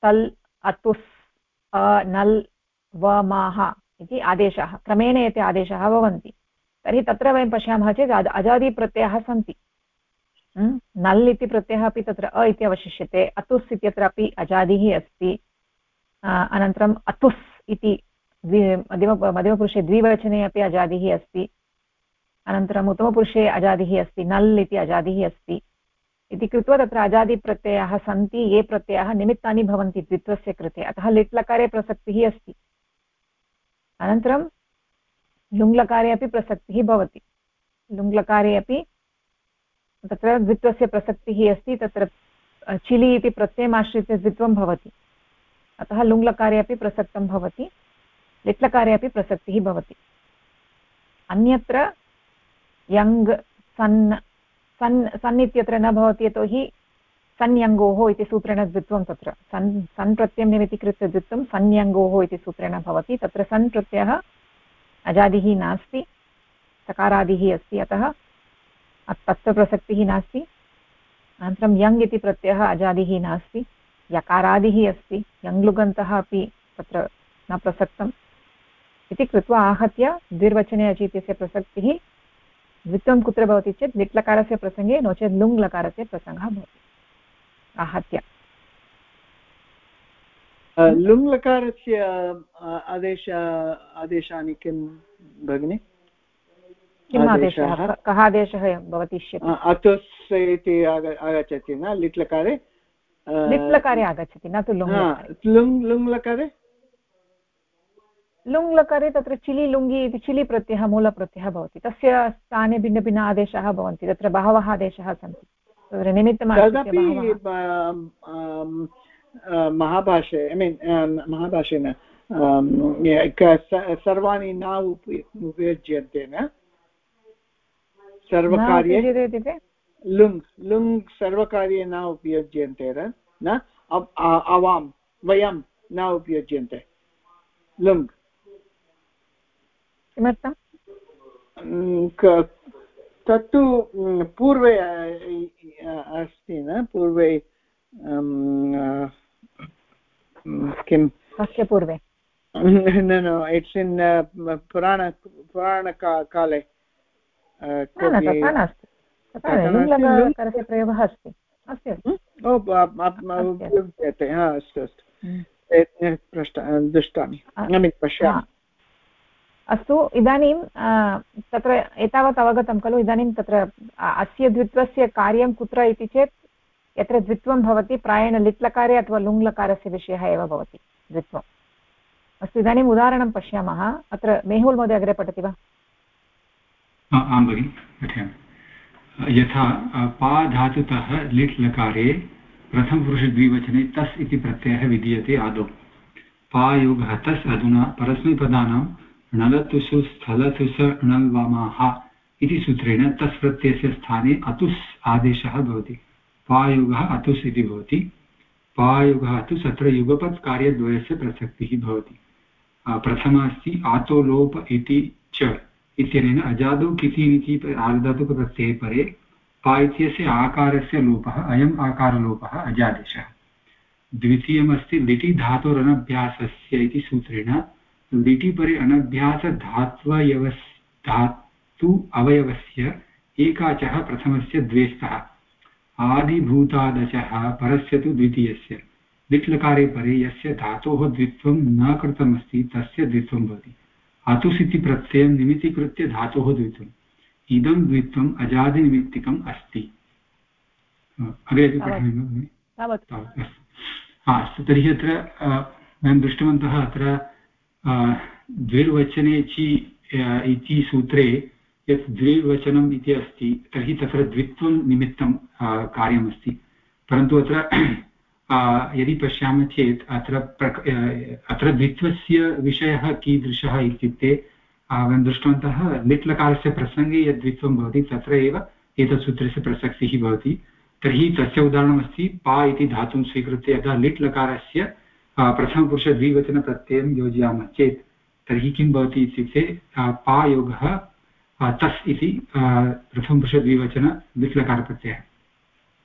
तल् अतुस् नल् वमाः इति आदेशाः क्रमेण एते आदेशाः भवन्ति तर्हि तत्र वयं पश्यामः चेत् अजादिप्रत्ययाः सन्ति नल् इति प्रत्ययः अपि तत्र अ इति अवशिष्यते अतुस् इत्यत्रापि अजादिः अस्ति अनन्तरम् अतुस् इति मध्यमपुरुषे द्विवचने अपि अजादिः अस्ति अनन्तरम् उत्तमपुरुषे अजादिः अस्ति नल् इति अजादिः अस्ति इति कृत्वा तत्र अजादिप्रत्ययाः सन्ति ये प्रत्ययाः निमित्तानि भवन्ति द्वित्वस्य कृते अतः लिट् लकारे प्रसक्तिः अस्ति अनन्तरं लुङ्लकारे अपि प्रसक्तिः भवति लुङ्लकारे अपि तत्र द्वित्वस्य प्रसक्तिः अस्ति तत्र चिलि इति प्रत्ययमाश्रित्य द्वित्वं भवति अतः लुङ्लकारे अपि प्रसक्तं भवति लिट्लकारे अपि प्रसक्तिः भवति अन्यत्र यङ् सन् सन् सन् इत्यत्र न भवति यतोहि सन्यङ्गोः इति सूत्रेण द्वित्वं तत्र सन् प्रत्ययं निमित्तीकृत्य द्वित्वं सन्यङ्गोः इति सूत्रेण भवति तत्र सन् प्रत्ययः अजादिः नास्ति सकारादिः अस्ति अतः तत्र प्रसक्तिः नास्ति अनन्तरं यङ् इति प्रत्ययः अजादिः नास्ति यकारादिः अस्ति यङ्लुगन्तः अपि तत्र न प्रसक्तम् इति कृत्वा आहत्य द्विर्वचने अचित्यस्य प्रसक्तिः द्वित्वं कुत्र भवति चेत् लिट्लकारस्य प्रसङ्गे नो चेत् लुङ् लकारस्य प्रसङ्गः भवति आहत्य लुङ् लकारस्य आदेशानि किं भगिनि किम् आदेशः कः आदेशः भवति अतुस् इति आगच्छति न लिट्लकारे लिट्लकारे आगच्छति न तु लुङ् लकारे लुङ् लकारे तत्र चिलि लुङ्गि इति चिलि प्रत्ययः मूलप्रत्ययः भवति तस्य स्थाने भिन्नभिन्न आदेशाः भवन्ति तत्र बहवः आदेशाः सन्ति तत्र निमित्तं महाभाषे महाभाषेन सर्वाणि न उपयुज्यन्ते न सर्वकार्ये लुङ् सर्वकार्ये न उपयुज्यन्ते न आवां वयं न उपयुज्यन्ते लुङ् किमर्थं तत्तु पूर्वे अस्ति न पूर्वे किं कस्य पूर्वे न इट्स् इन् पुराणकाले तथा नास्ति लुङ्लकारस्य प्रयोगः अस्ति अस्तु दृष्टामि पश्यामि अस्तु इदानीं तत्र एतावत् अवगतं खलु इदानीं तत्र अस्य द्वित्वस्य कार्यं कुत्र इति चेत् यत्र द्वित्वं भवति प्रायेण लिट्लकारे अथवा लुङ्लकारस्य विषयः एव भवति द्वित्वम् अस्तु इदानीम् उदाहरणं पश्यामः अत्र मेहुल् महोदय अग्रे पठति वा आं भगिनि पठयामि यथा पा धातुतः लिट् लकारे प्रथमपुरुषद्विवचने तस् इति प्रत्ययः विधीयते आदौ पायोगः तस् अधुना परस्मैपदानां णलतुषु स्थलतुष णल्वामाः इति सूत्रेण तस् प्रत्ययस्य स्थाने अतुस् आदेशः भवति पायोगः अतुस् इति भवति पायोगः अतुस् अत्र युगपत् कार्यद्वयस्य प्रसक्तिः भवति प्रथमः अस्ति आतो लोप इति च इत्यनेन अजादौ किति आर्धधातुकप्रत्यये परे पा इत्यस्य आकारस्य लोपः अयम् आकारलोपः अजादेशः द्वितीयमस्ति लिटि धातोरनभ्यासस्य इति सूत्रेण लिटि परे अनभ्यास धातु अवयवस्य एकाचः प्रथमस्य द्वे स्तः आदिभूतादशः परस्य तु द्वितीयस्य लिट् लकारे परे यस्य धातोः द्वित्वं न कृतमस्ति तस्य द्वित्वं भवति अतुस् इति प्रत्ययं निमित्तीकृत्य धातोः द्वित्वम् इदं द्वित्वम् अजादिनिमित्तिकम् अस्ति अग्रे पठामि अस्तु तर्हि अत्र वयं दृष्टवन्तः अत्र द्विर्वचने ची इति सूत्रे यत् द्विवचनम् इति अस्ति तर्हि तत्र द्वित्वं निमित्तं कार्यमस्ति परन्तु अत्र यदि पश्यामः चेत् अत्र द्वित्वस्य विषयः कीदृशः इत्युक्ते वयं दृष्टवन्तः लिट् लकारस्य प्रसङ्गे यद् द्वित्वं भवति तत्र एव एतत् सूत्रस्य प्रसक्तिः भवति तर्हि तस्य उदाहरणमस्ति पा इति धातुं स्वीकृत्य यदा लिट् लकारस्य प्रथमपुरुषद्विवचनप्रत्ययं योजयामः चेत् तर्हि किं भवति इत्युक्ते पायोगः तस् इति प्रथमपुरुषद्विवचन लिट् लकारप्रत्ययः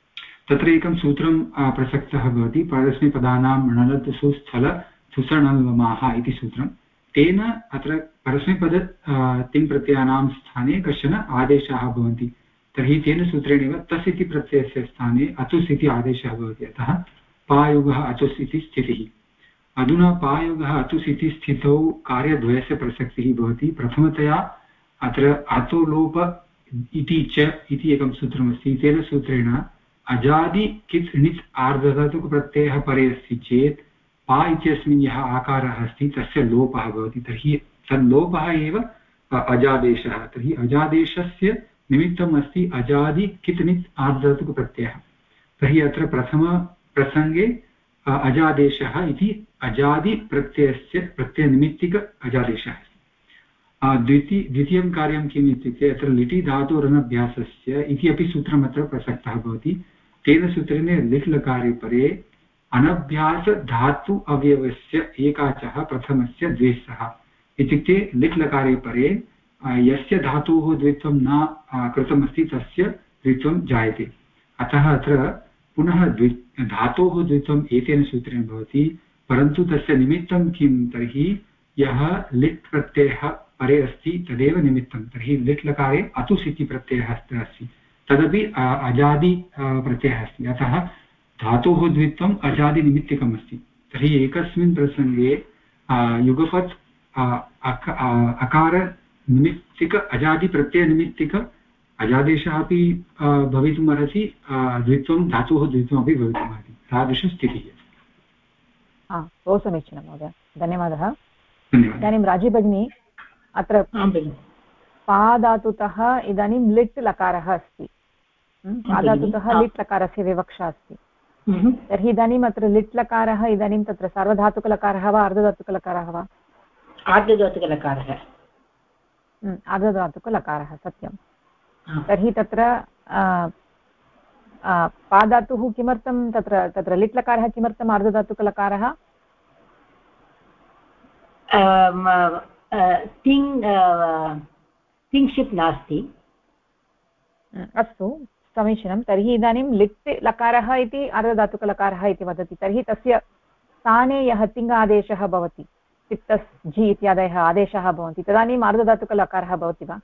तत्र एकं सूत्रं प्रसक्तः भवति परस्मैपदानां णलत् सुस्थल सुसणल्वमाः इति सूत्रं। तेन अत्र परस्मैपद तिङ् प्रत्ययानां स्थाने कश्चन आदेशाः भवन्ति। तर्हि तेन सूत्रेणैव तस् इति प्रत्ययस्य स्थाने अतुस् इति आदेशः भवति। अतः पायुगः अतुस् इति स्थितिः। अधुना पायुगः अतुस् इति स्थितौ कार्यद्वयस्य प्रसक्तिः भवति। प्रथमतया अत्र अतोलोप इति च इति एकं सूत्रमस्ति। तेन सूत्रेण अजादि कित् णित् आर्धधातुकप्रत्ययः परे अस्ति चेत् पा इत्यस्मिन् यः आकारः अस्ति तस्य लोपः भवति। तर्हि तल्लोपः एव अजादेशः। तर्हि अजादेशस्य निमित्तम् अस्ति अजादि कित् णित् आर्धधातुकप्रत्ययः। तर्हि अत्र प्रथमप्रसङ्गे अजादेशः इति अजादिप्रत्ययस्य प्रत्ययनिमित्तिक अजादेशः अस्ति। द्वितीयं कार्यं किम् इत्युक्ते अत्र लिटि धातोरनभ्यासस्य इति अपि सूत्रम् अत्र प्रसक्तः भवति। तेन सूत्रेण लिट् लकारे परे अनभ्यासधातु अवयवस्य एकाचः प्रथमस्य द्वेष्टः इत्युक्ते लिट् लकारे परे यस्य धातोः द्वित्वं न कृतमस्ति तस्य द्वित्वं जायते। अतः अत्र पुनः धातोः द्वित्वम् एतेन सूत्रेण भवति। परन्तु तस्य निमित्तं किं? तर्हि यः लिट् प्रत्ययः परे अस्ति तदेव निमित्तं। तर्हि लिट् लकारे अतुस् इति प्रत्ययः अस्ति, तदपि अजादि प्रत्ययः अस्ति। अतः धातोः द्वित्वम् अजादिनिमित्तिकम् अस्ति। तर्हि एकस्मिन् प्रसङ्गे युगपत् अकारनिमित्तिक अजादिप्रत्ययनिमित्तिक अजादेशः अपि भवितुम् अर्हति, द्वित्वं धातोः द्वित्वमपि भवितुमर्हति। तादृशस्थितिः। बहु समीचीनं महोदय, धन्यवादः। इदानीं राजी भगिनी, अत्र पाधातुतः इदानीं लिट् लकारः अस्ति। पाधातुतः लिट् लकारस्य विवक्षा अस्ति। तर्हि इदानीम् अत्र लिट् लकारः इदानीं तत्र सार्वधातुकलकारः वा अर्धधातुकलकारः वा? आर्धधातुकलकारः। आर्धधातुकलकारः, सत्यं। तर्हि तत्र पाधातुः किमर्थं तत्र लिट् लकारः किमर्थम् आर्धधातुकलकारः? तिङ्क्षिप् नास्ति। अस्तु, समीचीनं। तर्हि इदानीं लिट् लकारः इति आर्धधातुकलकारः इति वदति। तर्हि तस्य स्थाने यः तिङ् आदेशः भवति, तिप्तस् झि इत्यादयः आदेशाः भवन्ति, तदानीम् आर्धधातुकलकारः भवति वा?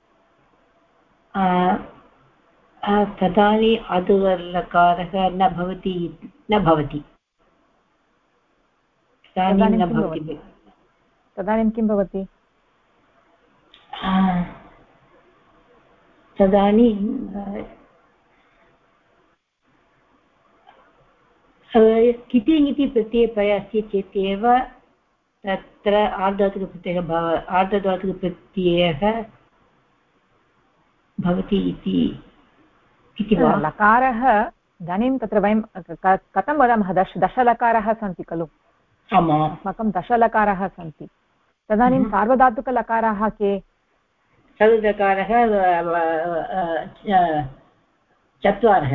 तदानीम् आर्धधातुकलकारः न भवति। तदानीं किं भवति? तदानीं कितिङ् इति प्रत्ययः अस्ति चेत् एव तत्र आर्धधातुकप्रत्ययः भवति इति वा? लकारः इदानीं तत्र वयं कथं वदामः? दशलकाराः सन्ति खलु? अस्माकं दशलकाराः सन्ति। तदानीं सार्वधातुकलकाराः के? सार्वधातुकलकारः चत्वारः।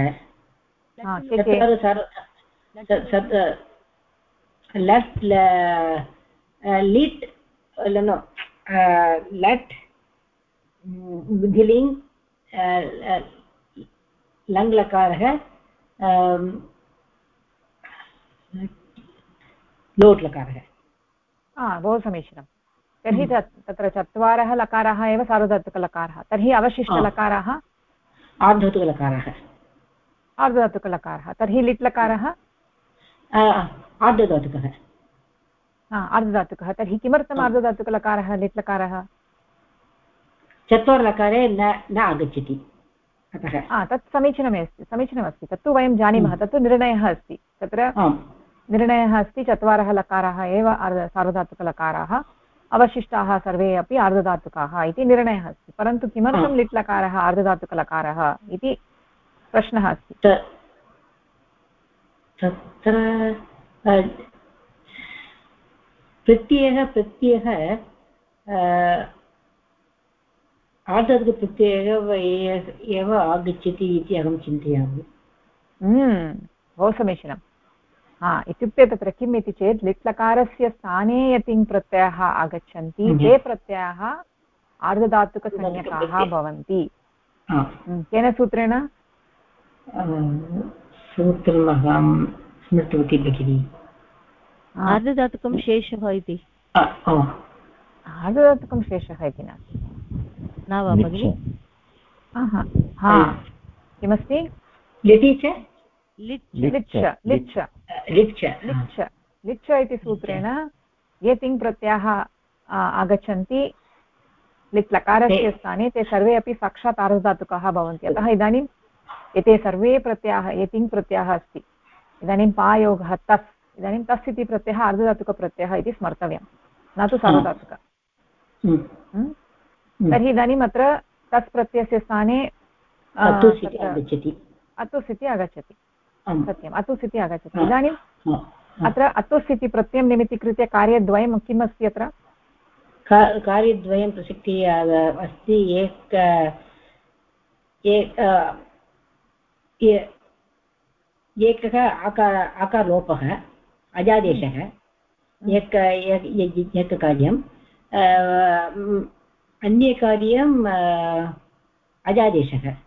लट् लिट् लट् धिलिङ् लङ् लकारः लोट् लकारः। बहु समीचीनं। तर्हि तत्र चत्वारः लकाराः एव सार्वधातुकलकाराः। तर्हि अवशिष्टलकाराः आर्धधातुकलकारः। तर्हि लिट् लकारः आर्धधातुकः। तर्हि किमर्थम् आर्धधातुकलकारः लिट् लकारः? चत्वारलकारे न आगच्छति। तत् समीचीनमस्ति। तत्तु वयं जानीमः, तत्तु निर्णयः अस्ति। तत्र निर्णयः अस्ति चत्वारः लकाराः एव सार्वधातुकलकाराः, अवशिष्टाः सर्वे अपि आर्धधातुकाः इति निर्णयः अस्ति। परन्तु किमर्थं लिट् लकारः आर्धधातुकलकारः इति प्रश्नः अस्ति। तत्र प्रत्ययः आर्धधातुकप्रत्ययः एव आगच्छति इति अहं चिन्तयामि। बहु समीचीनं। इत्युक्ते तत्र किम् इति चेत् लिट् लकारस्य स्थाने यतिङ् प्रत्ययाः आगच्छन्ति, ते प्रत्ययाः आर्धधातुकसंज्ञकाः भवन्ति। केन सूत्रेण? सूत्रमहं स्मृतवती भगिनी आर्धधातुकं शेषः इति आर्धधातुकं शेषः इति नास्ति न वा भगिनि किमस्ति लिटि च लिच्छ लिच्छ लिच्छ लिच्छ इति सूत्रेण ये तिङ् प्रत्ययाः आगच्छन्ति लिट् लकारस्य स्थाने ते सर्वे अपि साक्षात् आर्धधातुकाः भवन्ति अतः इदानीम् एते सर्वे प्रत्ययाः ये तिङ् प्रत्ययः अस्ति इदानीं पायोगः तस् इदानीं तस् इति प्रत्ययः आर्धधातुकप्रत्ययः इति स्मर्तव्यं न तु सार्वधातुक तर्हि इदानीम् अत्र तस् प्रत्ययस्य स्थाने अतुस् इति आगच्छति सत्यम् अतुस् इति आगच्छति इदानीम् अत्र अतुस् इति प्रत्ययं निमित्तीकृत्य कार्यद्वयं किम् अस्ति अत्र कार्यद्वयं प्रसक्तिः अस्ति एकः आकारलोपः अजादेशः एककार्यम् अन्ये कार्यम् अजादेशः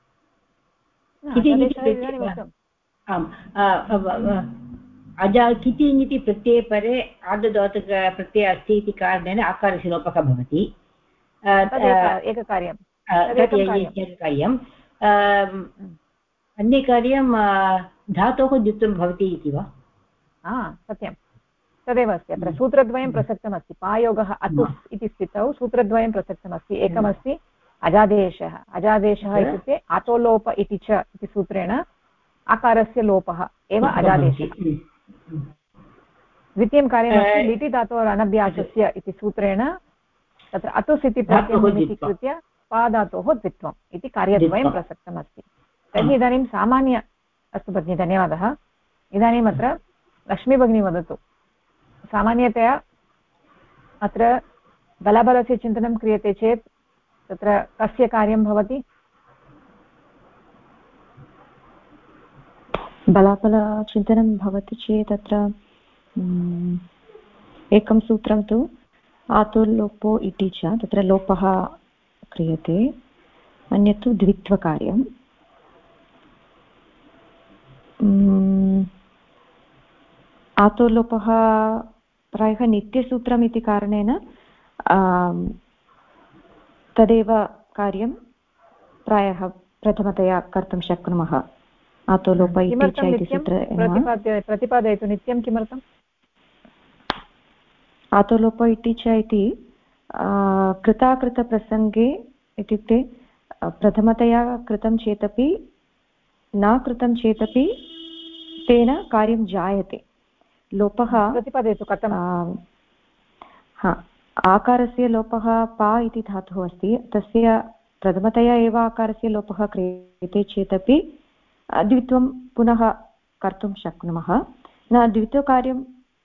कितिङ् इति प्रत्यये परे आर्धधातुकप्रत्ययः अस्ति इति कारणेन आकारस्य लोपः भवति एककार्यम् अन्ये कार्यं धातोः द्वित्वं भवति इति वा सत्यं तदेव अस्ति अत्र सूत्रद्वयं प्रसक्तमस्ति पायोगः अतुस् इति स्थितौ सूत्रद्वयं प्रसक्तमस्ति एकमस्ति अजादेशः इत्युक्ते आतोलोप इति च इति सूत्रेण आकारस्य लोपः एव अजादेशः द्वितीयं कार्यमस्ति लिटि धातोः अनभ्यासस्य इति सूत्रेण तत्र अतुस् इति प्रत्ययं निमित्तीकृत्य पादातोः द्वित्वम् इति कार्यद्वयं प्रसक्तमस्ति तर्हि इदानीं सामान्य अस्तु भगिनि धन्यवादः इदानीम् अत्र लक्ष्मी भगिनी वदतु सामान्यतया अत्र बलाबलस्य चिन्तनं क्रियते चेत् तत्र कस्य कार्यं भवति बलाबलचिन्तनं भवति चेत् अत्र एकं सूत्रं तु आतुर्लोपो इति च तत्र लोपः क्रियते अन्यत् तु द्वित्वकार्यं आतुर्लोपः प्रायः नित्यसूत्रम् इति कारणेन तदेव कार्यं प्रायः प्रथमतया कर्तुं शक्नुमः आतोलोप इति च इति सूत्रेण प्रतिपादयतु नित्यं किमर्थम् आतोलोप इति च इति कृताकृतप्रसङ्गे इत्युक्ते प्रथमतया कृतं चेदपि न कृतं चेदपि तेन कार्यं जायते लोपः प्रतिपादयतु कथं आकारस्य लोपः पा इति धातुः अस्ति तस्य प्रथमतया एव आकारस्य लोपः क्रियते चेदपि द्वित्वं पुनः कर्तुं शक्नुमः न द्वित्वकार्यं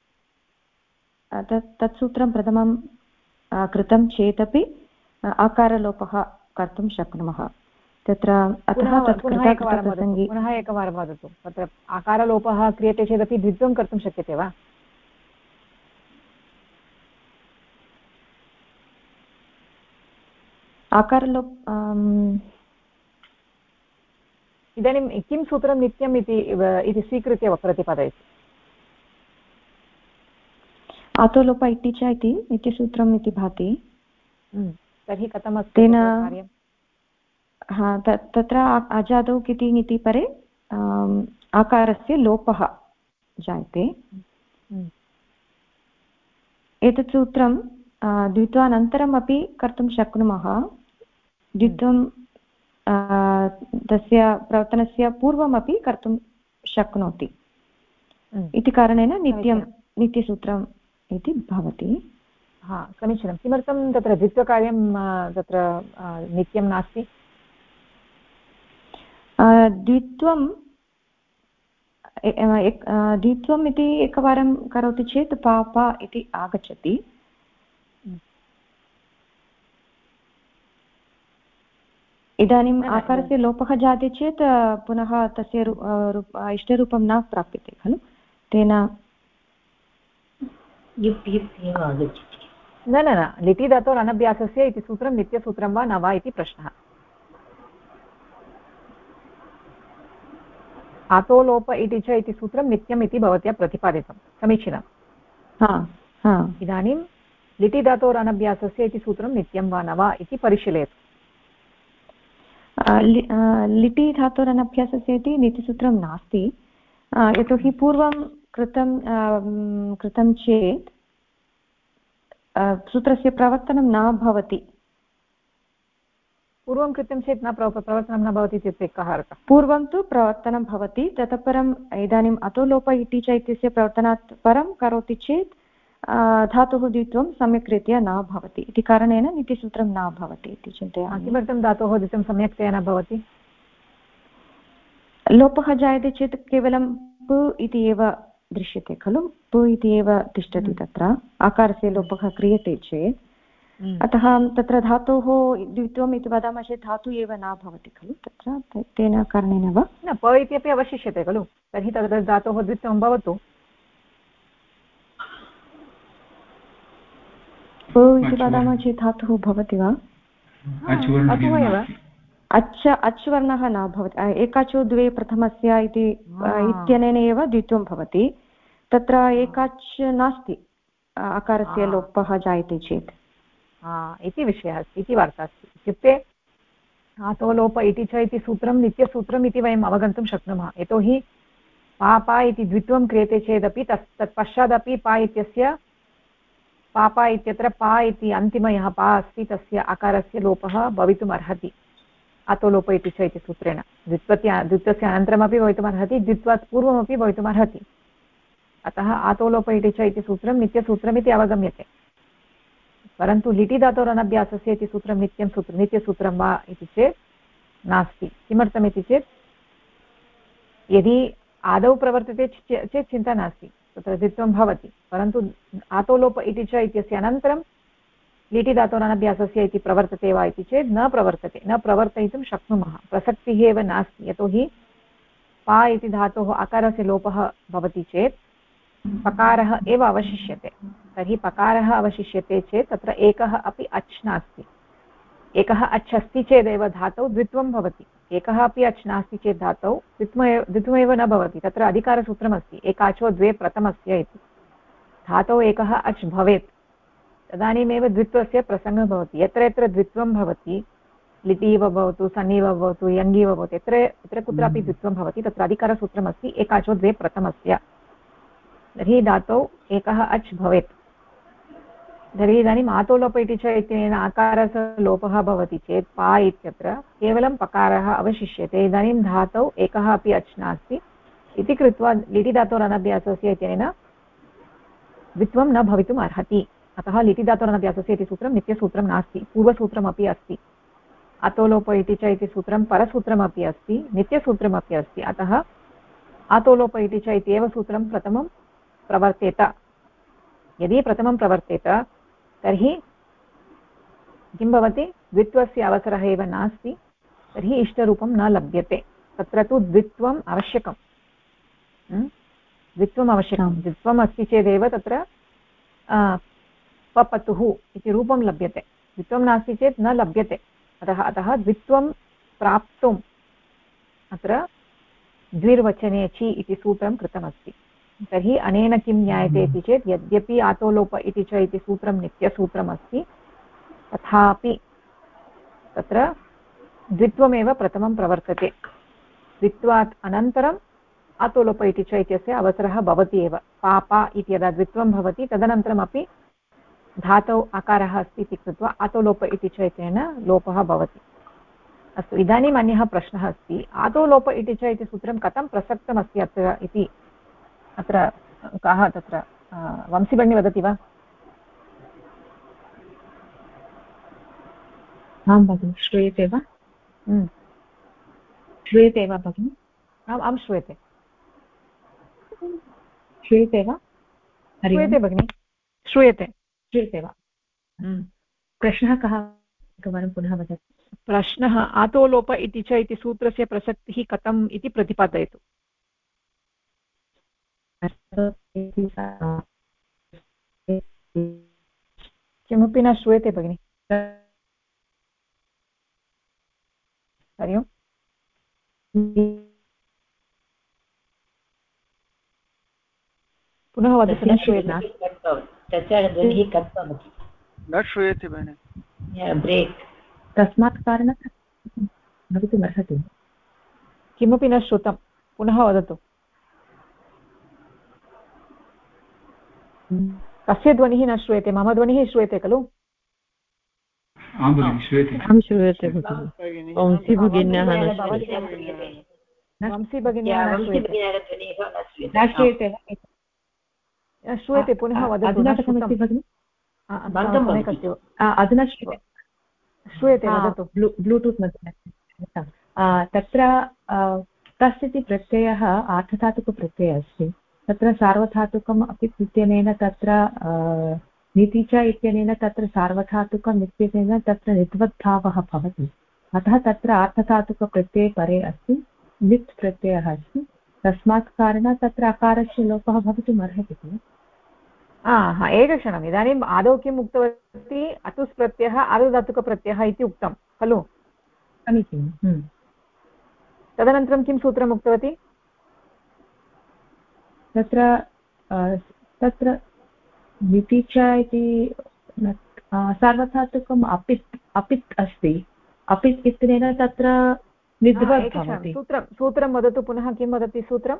तत् सूत्रं प्रथमं कृतं चेदपि आकारलोपः कर्तुं शक्नुमः तत्र अतः तत् कृतप्रसङ्गे पुनः एकवारं वदतु तत्र आकारलोपः क्रियते चेदपि द्वित्वं कर्तुं शक्यते वा आकारलोप इदानीं किं सूत्रं नित्यम् इति स्वीकृत्य प्रतिपादयति आतोलोप इति च इति नित्यसूत्रम् इति भाति तर्हि कथमस्ति तेन कार्यं तत्र अजादौ कितिङ् इति परे आकारस्य लोपः जायते एतत् सूत्रं द्वित्वानन्तरमपि कर्तुं शक्नुमः द्वित्वं तस्य प्रवर्तनस्य पूर्वमपि कर्तुं शक्नोति इति कारणेन नित्यसूत्रम् इति भवति समीचीनं किमर्थं तत्र द्वित्वकार्यं तत्र नित्यं नास्ति द्वित्वम् इति एकवारं करोति चेत् पापा इति आगच्छति इदानीम् आकारस्य लोपः जाते चेत् पुनः तस्य इष्टरूपं न प्राप्यते खलु तेन न लिटि धातोः अनभ्यासस्य इति सूत्रं नित्यसूत्रं वा न वा इति प्रश्नः आतो लोप इति च इति सूत्रं नित्यम् इति भवत्या प्रतिपादितं समीचीनम्। इदानीं लिटि धातोरनभ्यासस्य इति सूत्रं नित्यं वा न वा इति परिशीलयतु। लिटि धातोरनभ्यासस्य इति नीतिसूत्रं नास्ति, यतोहि पूर्वं कृतं चेत् सूत्रस्य प्रवर्तनं न भवति। पूर्वं कृतं चेत् न प्रवर्तनं न भवति इत्युक्ते कः अर्थः? पूर्वं तु प्रवर्तनं भवति, ततः परम् इदानीम् अतो लोप इति च इत्यस्य प्रवर्तनात् परं करोति चेत् धातुः द्वित्वं सम्यक् रीत्या न भवति इति कारणेन नीतिसूत्रं न भवति इति चिन्तयामि। किमर्थं धातोः द्वित्वं सम्यक्तया न भवति? लोपः जायते चेत् केवलं प इति एव दृश्यते खलु, प इति एव तिष्ठति तत्र, आकारस्य लोपः क्रियते चेत्, अतः तत्र धातोः द्वित्वम् इति वदामः चेत् धातुः एव न भवति खलु तत्र, तेन कारणेन वा न प इत्यपि अवशिष्यते खलु, तर्हि तत्र धातोः द्वित्वं भवतु। प इति वदामः चेत् धातुः भवति वा? अच् वर्णः न भवति, एकाचो द्वे प्रथमस्य इति इत्यनेन एव द्वित्वं भवति, तत्र एकाच् नास्ति आकारस्य लोपः जायते चेत् इति विषयः अस्ति, इति वार्ता अस्ति। इत्युक्ते आतो लोप इति च इति सूत्रं नित्यसूत्रम् इति वयम् अवगन्तुं शक्नुमः, यतोहि पा इति द्वित्वं क्रियते चेदपि तत्पश्चादपि पा इत्यस्य पापा इत्यत्र पा इति अन्तिमयः पा अस्ति, तस्य आकारस्य लोपः भवितुम् अर्हति आतो लोप इति च इति सूत्रेण। द्वित्वस्य अनन्तरमपि भवितुमर्हति, द्वित्वात् पूर्वमपि भवितुमर्हति। अतः आतो लोप इति च इति सूत्रं नित्यसूत्रमिति अवगम्यते। परन्तु लिटि धातोरनभ्यासस्य इति सूत्रं नित्यसूत्रं वा इति चेत् नास्ति। किमर्थमिति चेत् यदि आदौ प्रवर्तते चेत् चिन्ता नास्ति, तत्र द्वित्वं भवति, परन्तु आतो लोप इति च इत्यस्य अनन्तरं लिटि धातोरनभ्यासस्य इति प्रवर्तते वा इति चेत् न प्रवर्तते, न प्रवर्तयितुं शक्नुमः, प्रसक्तिः एव नास्ति। यतोहि पा इति धातोः आकारस्य लोपः भवति चेत् पकारः एव अवशिष्यते, तर्हि पकारः अवशिष्यते चेत् तत्र एकः अपि अच् नास्ति। एकः अच् अस्ति चेदेव धातौ द्वित्वं भवति, एकः अपि अच् नास्ति चेत् धातौ द्वित्वमेव न भवति। तत्र अधिकारसूत्रमस्ति एकाचो द्वे प्रथमस्य इति, धातौ एकः अच् भवेत् तदानीमेव द्वित्वस्य प्रसङ्गः भवति। यत्र यत्र द्वित्वं भवति, लिटि इव भवतु, सन् इव भवतु, यङ् इव भवतु, यत्र कुत्रापि द्वित्वं भवति तत्र अधिकारसूत्रमस्ति एकाचो द्वे प्रथमस्य, तर्हि धातौ एकः अच् भवेत्। तर्हि इदानीम् आतो लोप इति च इत्यनेन आकारस्य लोपः भवति चेत् पा इत्यत्र केवलं पकारः अवशिष्यते। इदानीं धातौ एकः अपि अच् नास्ति इति कृत्वा लिटि धातोरनभ्यासस्य इत्यनेन द्वित्वं न भवितुम् अर्हति। अतः लिटि धातोरनभ्यासस्य इति सूत्रं नित्यसूत्रं नास्ति, पूर्वसूत्रमपि अस्ति। आतो लोप इति च इति सूत्रं परसूत्रमपि अस्ति, नित्यसूत्रमपि अस्ति। अतः आतो लोप इति च इति एव सूत्रं प्रथमं प्रवर्तेत। यदि प्रथमं प्रवर्तेत तर्हि किं भवति, द्वित्वस्य अवसरः एव नास्ति, तर्हि इष्टरूपं न लभ्यते। तत्र तु द्वित्वम् आवश्यकं, द्वित्वम् आवश्यकं। द्वित्वम् अस्ति चेदेव तत्र पपतुः इति रूपं लभ्यते, द्वित्वं नास्ति चेत् न लभ्यते। अतः द्वित्वं प्राप्तुम् अत्र द्विर्वचने चि इति सूत्रं कृतमस्ति। तर्हि अनेन किं ज्ञायते इति चेत् यद्यपि आतो लोप इति च इति सूत्रं नित्यसूत्रमस्ति, तथापि तत्र द्वित्वमेव प्रथमं प्रवर्तते। द्वित्वात् अनन्तरम् आतो लोप इति च इत्यस्य अवसरः भवति एव। पापा इति यदा द्वित्वं भवति तदनन्तरमपि धातौ आकारः अस्ति इति कृत्वा आतो लोप इति च इत्यनेन लोपः भवति। अस्तु, इदानीम् अन्यः प्रश्नः अस्ति, आतो लोप इति च इति सूत्रं कथं प्रसक्तमस्ति अत्र इति। अत्र कः तत्र वंशीभगिनी वदति वा? आं भगिनि, श्रूयते वा? श्रूयते वा भगिनि? आम् श्रूयते। श्रूयते वा? श्रूयते भगिनि, श्रूयते। श्रूयते वा? प्रश्नः कः, एकवारं पुनः वदतु। प्रश्नः आतो लोप इति च इति सूत्रस्य प्रसक्तिः कथम् इति प्रतिपादयतु। किमपि न श्रूयते भगिनि। हरि ओम्। पुनः वदतु न श्रूयते तस्य ध्वनिः कट् भवति न श्रूयते भगिनि ब्रेक् तस्मात् कारणात् भवितुमर्हति किमपि न श्रुतं पुनः वदतु कस्य ध्वनिः न श्रूयते मम ध्वनिः श्रूयते खलु आं भगिनि श्रूयते अहं श्रूयते वंशी भगिन्याः वंशी भगिन्याः न श्रूयते न श्रूयते वा श्रूयते पुनः वदतु अधुना कथमस्ति भगिनि अधुना श्रूयते वदतु ब्लूटूत् मध्ये तत्र तस् इति प्रत्ययः आर्धधातुकप्रत्ययः अस्ति तत्र सार्वधातुकम् अपि इत्यनेन तत्र नीति च इत्यनेन तत्र सार्वधातुकम् इत्यनेन तत्र निद्वद्भावः भवति अतः तत्र आर्धधातुकप्रत्यये परे अस्ति लिट् प्रत्ययः अस्ति तस्मात् कारणात् तत्र अकारस्य लोपः भवितुम् अर्हति खलु एकक्षणम् इदानीम् आदौ किम् उक्तवती अतुस् प्रत्ययः आर्धधातुकप्रत्ययः इति उक्तं खलु समीचीनं तदनन्तरं किं सूत्रम् उक्तवती तत्र तत्र लिटि च इति सार्वधातुकम् अपित् अस्ति अपित् इत्यनेन तत्र निद्वद् भवति सूत्रं वदतु पुनः किं वदति सूत्रं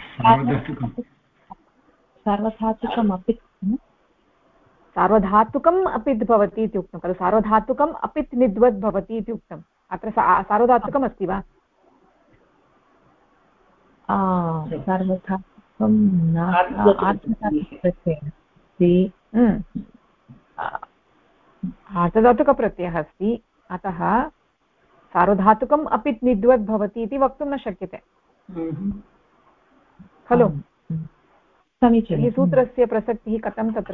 सार्वधातुकम् अपित् सार्वधातुकम् अपित् भवति इति उक्तं खलु सार्वधातुकम् अपित् निद्वद् भवति इति उक्तम् अत्र सार्वधातुकम् अस्ति वा सार्वधातुकं आर्धधातुकप्रत्ययः अस्ति अतः सार्वधातुकम् अपित् निद्वद् भवति इति वक्तुं न शक्यते खलु समीचीनं सूत्रस्य प्रसक्तिः कथं तत्र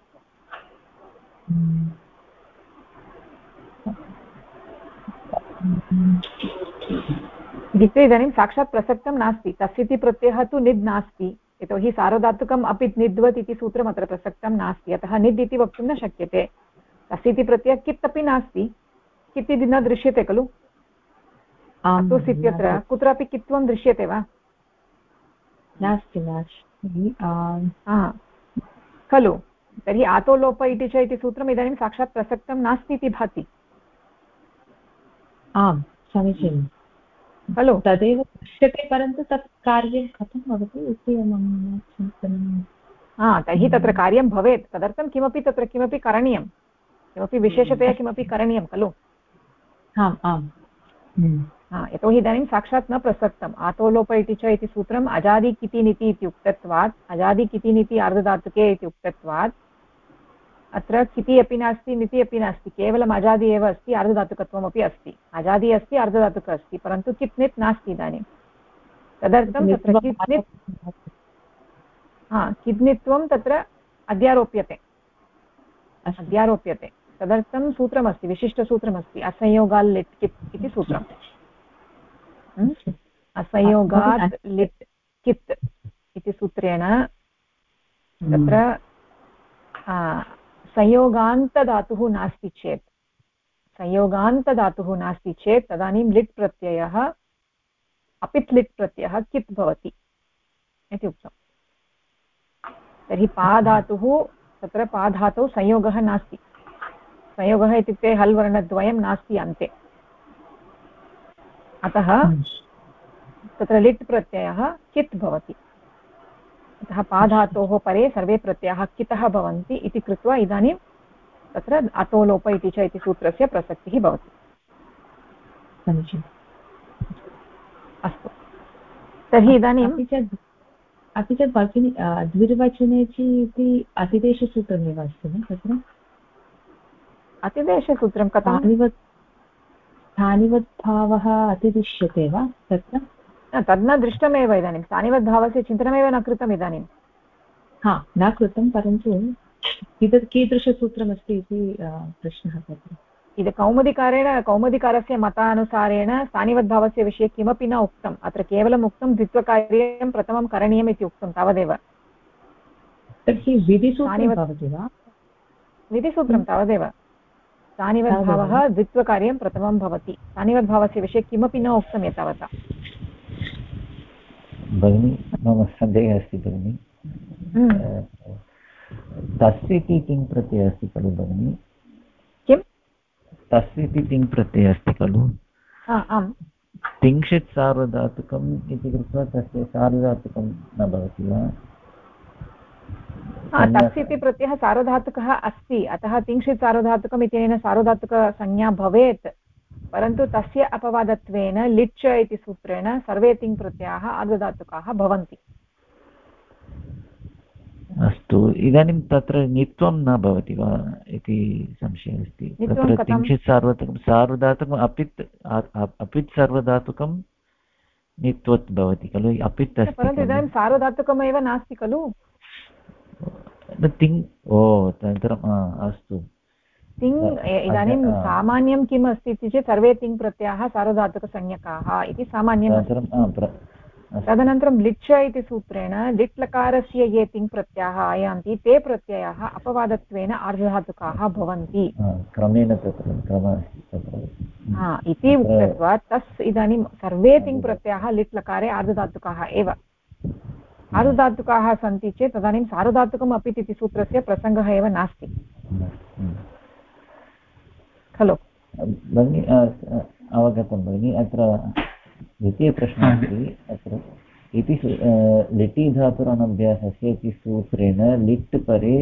इत्युक्ते इदानीं साक्षात् प्रसक्तं नास्ति तस्यति प्रत्ययः तु निद् नास्ति यतोहि सार्वधातुकम् अपित् निद्वत् इति सूत्रम् अत्र प्रसक्तं नास्ति अतः निद् इति वक्तुं न शक्यते तस्यति प्रत्ययः कित् अपि नास्ति कित् इति न दृश्यते खलु अतुस् इत्यत्र कुत्रापि कित्वं दृश्यते वा नास्ति खलु तर्हि आतो लोप इति च इति सूत्रम् इदानीं साक्षात् प्रसक्तं नास्ति इति भाति आम् समीचीनं खलु तदेव दृश्यते परन्तु तत् कार्यं कथं भवति इति मम चिन्तनं तर्हि तत्र कार्यं भवेत् तदर्थं किमपि तत्र किमपि करणीयं किमपि विशेषतया किमपि करणीयं खलु आम् आम् यतोहि इदानीं साक्षात् न प्रसक्तम् आतोलोप इति च इति सूत्रम् अजादि किति निति इति उक्तत्वात् अजादि किति निति अर्धधातुके इति उक्तत्वात् अत्र किति अपि नास्ति निति अपि नास्ति केवलम् अजादि एव अस्ति अर्धधातुकत्वमपि अस्ति अजादि अस्ति अर्धधातुक अस्ति परन्तु कित् नित् नास्ति इदानीं तदर्थं तत्र किद्नित्वं तत्र अध्यारोप्यते तदर्थं सूत्रमस्ति विशिष्टसूत्रमस्ति असंयोगात् लिट् कित् इति सूत्रम् असंयोगात् लिट् कित् इति सूत्रेण तत्र संयोगान्तधातुः नास्ति चेत् तदानीं लिट् प्रत्ययः अपित् लिट् प्रत्ययः कित् भवति इति उक्तम् तर्हि पाधातुः तत्र पाधातौ संयोगः नास्ति संयोगः इत्युक्ते हल् वर्णद्वयं नास्ति अन्ते अतः तत्र लिट् प्रत्ययः कित् भवति अतः पाधातोः परे सर्वे प्रत्ययाः कितः भवन्ति इति कृत्वा इदानीं तत्र अतोलोप इति च इति सूत्रस्य प्रसक्तिः भवति अस्तु तर्हि इदानीं अपि च भगिनी द्विर्वचने इति अतिदेशसूत्रमेव अस्ति न तत्र अतिदेशसूत्रं कथं स्थानिवद्भावः अतिदिश्यते वा तत्र तद् न दृष्टमेव इदानीं स्थानिवद्भावस्य चिन्तनमेव न कृतम् इदानीं न कृतं परन्तु कीदृशसूत्रमस्ति इति प्रश्नः तत्र इद कौमुदिकारस्य मतानुसारेण स्थानिवद्भावस्य विषये किमपि न उक्तम् अत्र केवलम् उक्तं द्वित्वकार्यं प्रथमं करणीयम् इति उक्तं तावदेव तर्हि विधिसूत्रं भवति वा विधिसूत्रं तावदेव स्थानिवद्भावः द्वित्वकार्यं प्रथमं भवति स्थानिवद्भावस्य विषये किमपि न उक्तम् एतावता भगिनी मम सन्देहः अस्ति भगिनि तस् इति तिङ् प्रत्ययः अस्ति खलु भगिनि? किं तस् इति तिङ् प्रत्ययः अस्ति खलु? आम् तिङ्क्षित् सार्वधातुकम् इति कृत्वा तस्य सार्वधातुकं न भवति वा? तस् इति प्रत्ययः सार्वधातुकः अस्ति, अतः तिङ्क्षित् सार्वधातुकम् इत्यनेन सार्वधातुकसंज्ञा भवेत्, परन्तु तस्य अपवादत्वेन लिच् इति सूत्रेण सर्वे तिङ् प्रत्ययाः आर्धधातुकाः भवन्ति। अस्तु, इदानीं तत्र नित्वं न भवति वा इति संशयः अस्ति। तत्र किञ्चित् सार्वधातुकम् अपित् सार्वधातुकं नित्वत् भवति खलु, अपित् अस्ति, परन्तु इदानीं सार्वधातुकमेव नास्ति खलु। तिङ् तदनन्तरम् अस्तु, तिङ् इदानीं सामान्यं किम् अस्ति इति चेत् सर्वे तिङ् प्रत्ययाः सार्वधातुकसंज्ञकाः इति सामान्यं। तदनन्तरं लिच् इति सूत्रेण लिट् लकारस्य ये तिङ् प्रत्ययाः आयान्ति ते प्रत्ययाः अपवादत्वेन आर्धधातुकाः भवन्ति इति उक्त्वा तस् इदानीं सर्वे तिङ् प्रत्ययाः लिट् लकारे आर्धधातुकाः एव। आर्धधातुकाः सन्ति चेत् तदानीं सार्वधातुकम् अपि इति सूत्रस्य प्रसङ्गः एव नास्ति खलु। भगिनि अवगतं भगिनि। अत्र द्वितीयप्रश्नः अस्ति। अत्र इति लिटि धातुरनभ्यासस्य इति सूत्रेण लिट् परे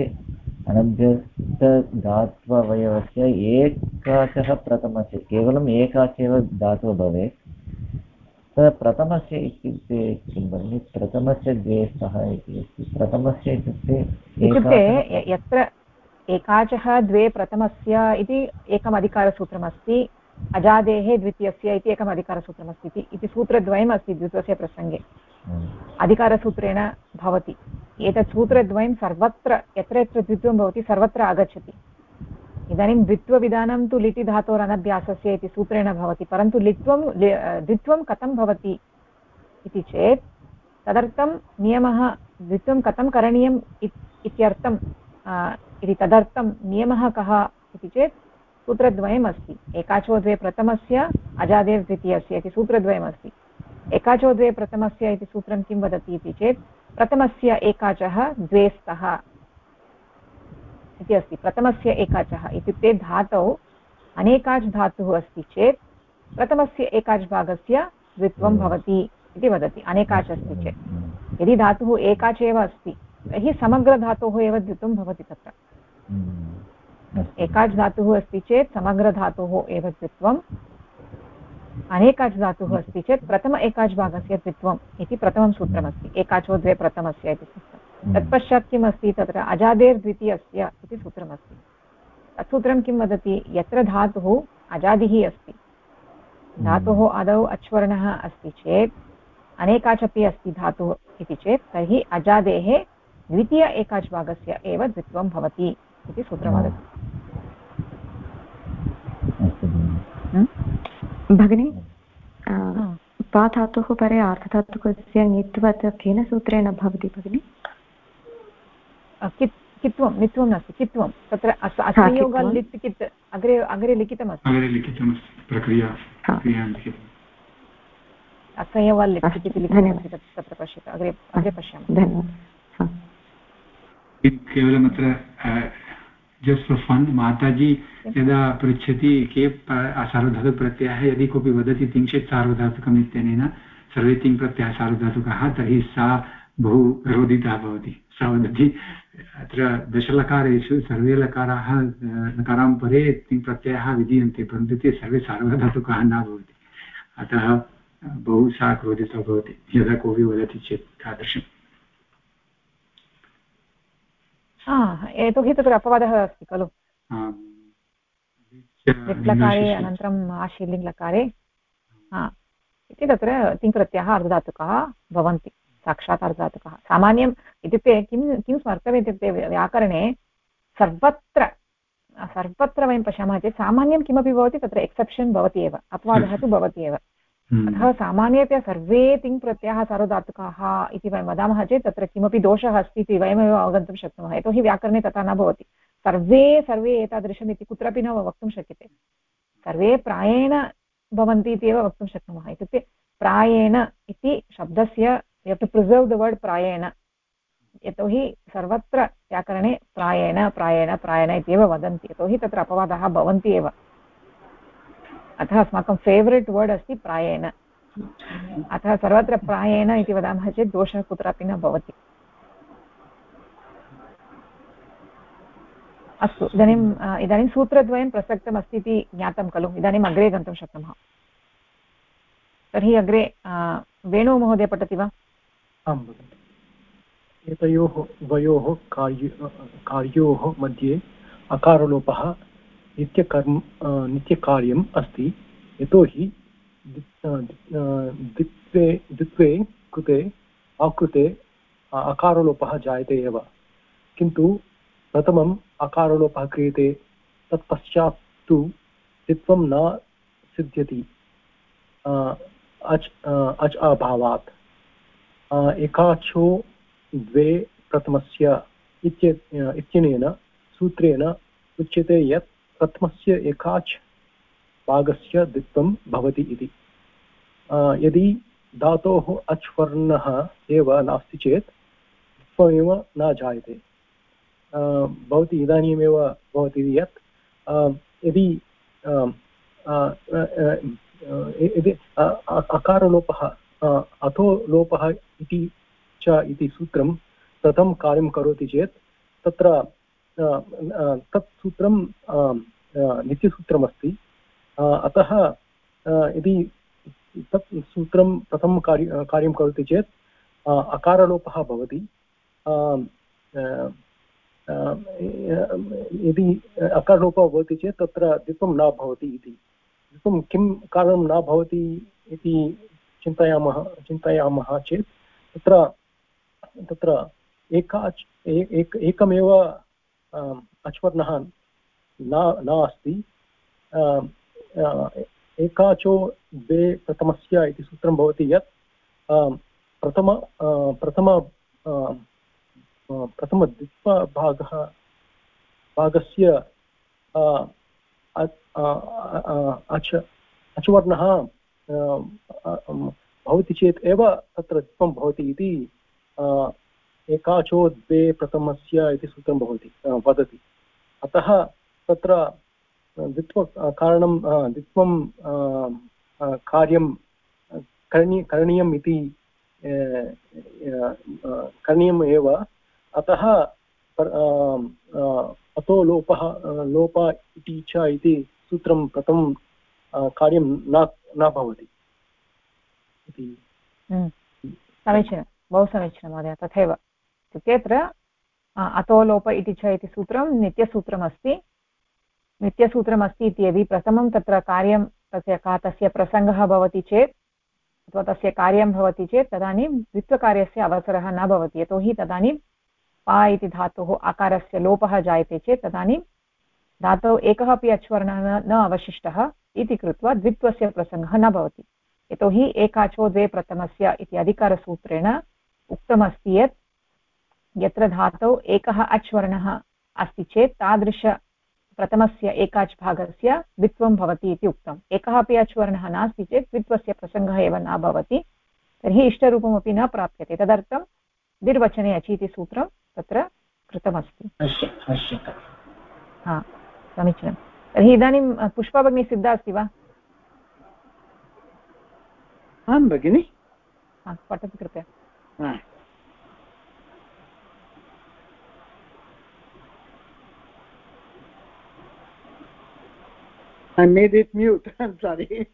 अनभ्यस्तधात्ववयवस्य एकाचः प्रथमस्य, केवलम् एकाच एव धातुः भवेत्। प्रथमस्य इत्युक्ते किं भगिनि? प्रथमस्य द्वे स्तः इति अस्ति। प्रथमस्य इत्युक्ते यत्र एकाचः द्वे प्रथमस्य इति एकम् अधिकारसूत्रमस्ति, अजादेः द्वितीयस्य इति एकम् अधिकारसूत्रमस्ति इति सूत्रद्वयम् अस्ति द्वितीयस्य प्रसङ्गे अधिकारसूत्रेण भवति। एतत् सूत्रद्वयं सर्वत्र यत्र यत्र द्वित्वं भवति सर्वत्र आगच्छति। इदानीं द्वित्वविधानं तु लिटि धातोरनभ्यासस्य इति सूत्रेण भवति, परन्तु द्वित्वं कथं भवति इति चेत् तदर्थं नियमः, द्वित्वं कथं करणीयम् इत्यर्थं इति तदर्थं नियमः कः इति चेत् सूत्रद्वयम् अस्ति। एकाचो द्वे प्रथमस्य अजादेर् द्वितीयस्य इति सूत्रद्वयमस्ति। एकाचो द्वे प्रथमस्य इति सूत्रं किं वदति इति चेत् प्रथमस्य एकाचः द्वे स्तः इति अस्ति। प्रथमस्य एकाचः इत्युक्ते धातौ अनेकाच् धातुः अस्ति चेत् प्रथमस्य एकाच् भागस्य द्वित्वं भवति इति वदति। अनेकाच् अस्ति चेत्, यदि धातुः एकाच् एव अस्ति तर्हि समग्रधातोः एव द्वित्वं भवति। तत्र एकाच् धातुः अस्ति चेत् समग्रधातोः एव द्वित्वम्, अनेकाच् धातुः अस्ति चेत् प्रथम एकाच् भागस्य द्वित्वम् इति प्रथमं सूत्रमस्ति, एकाचो द्वे प्रथमस्य इति सूत्रं। तत्पश्चात् किम् अस्ति, तत्र अजादेर् द्वितीयस्य इति सूत्रमस्ति। तत् सूत्रं किं वदति, यत्र धातुः अजादिः अस्ति, धातोः आदौ अच्वर्णः अस्ति चेत्, अनेकाच् अपि अस्ति धातुः इति चेत्, तर्हि अजादेः द्वितीय एकाच् भागस्य एव द्वित्वं भवति इति सूत्रं वदति। भगिनी, पा धातुः परे आर्धधातुकस्य ङित्वत् केन सूत्रेण भवति भगिनि? कित्वं, नित्वं नास्ति, कित्वं। तत्र असंयोग लिट् कित् अग्रे लिखितमस्ति। असंयोग लिट् इति लिखितमस्ति, तत्र पश्यतु, अग्रे पश्यामः। धन्यवादः। केवलमत्र जस्ट् फॉर् फन्, माताजी यदा पृच्छति के सार्वधातुकप्रत्ययः, यदि कोऽपि वदति तिङ्क्षित् सार्वधातुकम् इत्यनेन सर्वे तिङ् प्रत्ययः सार्वधातुकः, तर्हि सा बहु रोदिता भवति। सा वदति अत्र दशलकारेषु सर्वे लकारां परे तिङ् प्रत्ययः विधीयन्ते, परन्तु ते सर्वे सार्वधातुकाः न भवति। अतः बहु सा क्रोधिता भवति यदा कोऽपि वदति चेत् तादृशम्। यतोहि तत्र अपवादः अस्ति खलु, लिट्लकारे अनन्तरम् आशीर्लिङ्ग् लकारे इति तत्र तिङ्प्रत्ययः अर्धधातुकः भवन्ति, साक्षात् अर्धधातुकः। सामान्यम् इत्युक्ते किं स्मर्तव्यम् इत्युक्ते व्याकरणे सर्वत्र वयं पश्यामः चेत् सामान्यं किमपि भवति, तत्र एक्सेप्शन् भवति एव, अपवादः तु भवति एव। अतः सामान्यतया सर्वे तिङ् प्रत्ययाः सार्वधातुकाः इति वयं वदामः चेत् तत्र किमपि दोषः अस्ति इति वयमेव अवगन्तुं शक्नुमः। यतोहि व्याकरणे तथा न भवति। सर्वे एतादृशम् इति कुत्रापि न वक्तुं शक्यते। सर्वे प्रायेण भवन्ति इति एव वक्तुं शक्नुमः। इत्युक्ते प्रायेण इति शब्दस्य, you have to preserve the word प्रायेण, यतोहि सर्वत्र व्याकरणे प्रायेण प्रायेण प्रायेण इत्येव वदन्ति, यतोहि तत्र अपवादाः भवन्ति एव। अतः अस्माकं फेवरेट् वर्ड् अस्ति प्रायेण। अतः सर्वत्र प्रायेण इति वदामः चेत् दोषः कुत्रापि न भवति। अस्तु, इदानीं सूत्रद्वयं प्रसक्तमस्ति इति ज्ञातं खलु। इदानीम् अग्रे गन्तुं शक्नुमः। तर्हि अग्रे वेणुमहोदय पठति वा? आं भगिनि। एतयोः द्वयोः कार्योः मध्ये अकारलोपः नित्यकार्यम् अस्ति, यतोहि द्वित्वे कृते आकृते अकारलोपः जायते एव, किन्तु प्रथमम् अकारलोपः क्रियते, तत्पश्चात् तु द्वित्वं न सिद्ध्यति अच् अभावात्। एकाचो द्वे प्रथमस्य इत्यनेन सूत्रेण उच्यते यत् प्रथमस्य एकाच् भागस्य द्वित्वं भवति इति। यदि धातोः अच् वर्णः एव नास्ति चेत् द्वित्वमेव न जायते। भवति इदानीमेव भवति यत् यदि अकारलोपः अथो लोपः इति च इति सूत्रं प्रथमं कार्यं करोति चेत् तत्र तत् सूत्रं नित्यसूत्रमस्ति। अतः यदि तत् सूत्रं प्रथमं कार्यं करोति चेत् अकारलोपः भवति। यदि अकारलोपः भवति चेत् तत्र द्वित्वं न भवति इति। द्वित्वं किं कारणं न भवति इति चिन्तयामः चेत् तत्र एकमेव अच्वर्णः न अस्ति। एकाचो द्वे प्रथमस्य इति सूत्रं भवति यत् प्रथमद्वित्वभागस्य अचवर्णः भवति चेत् एव तत्र द्वित्वं भवति इति एकाचो द्वे प्रथमस्य इति सूत्रं वदति। अतः तत्र द्वित्वं कार्यं करणीयम् इति करणीयम् एव। अतः अतो लोप इति च इति सूत्रं प्रथमं कार्यं न भवति इति। समीचीनं, बहु समीचीनं महोदय। तथैव इत्युक्ते अत्र अतो लोप इति च इति सूत्रं नित्यसूत्रमस्ति इति यदि प्रथमं तत्र कार्यं तस्य प्रसङ्गः भवति चेत् अथवा तस्य कार्यं भवति चेत् तदानीं द्वित्वकार्यस्य अवसरः न भवति, यतोहि तदानीं पा इति धातोः आकारस्य लोपः जायते चेत् तदानीं धातौ एकः अपि अच्वर्णः न अवशिष्टः इति कृत्वा द्वित्वस्य प्रसङ्गः न भवति। यतोहि एकाचो द्वे प्रथमस्य इति अधिकारसूत्रेण उक्तमस्ति यत् यत्र धातौ एकः अच्वर्णः अस्ति चेत् तादृश प्रथमस्य एकाच् भागस्य द्वित्वं भवति इति उक्तम्। एकः अपि अच्वर्णः नास्ति चेत् द्वित्वस्य प्रसङ्गः एव न भवति, तर्हि इष्टरूपमपि न प्राप्यते। तदर्थं निर्वचने अचीति सूत्रं तत्र कृतमस्ति। हा, समीचीनं। तर्हि इदानीं पुष्पा भगिनी सिद्धा अस्ति वा? आं भगिनि, पठतु कृपया। I made it mute. I'm sorry.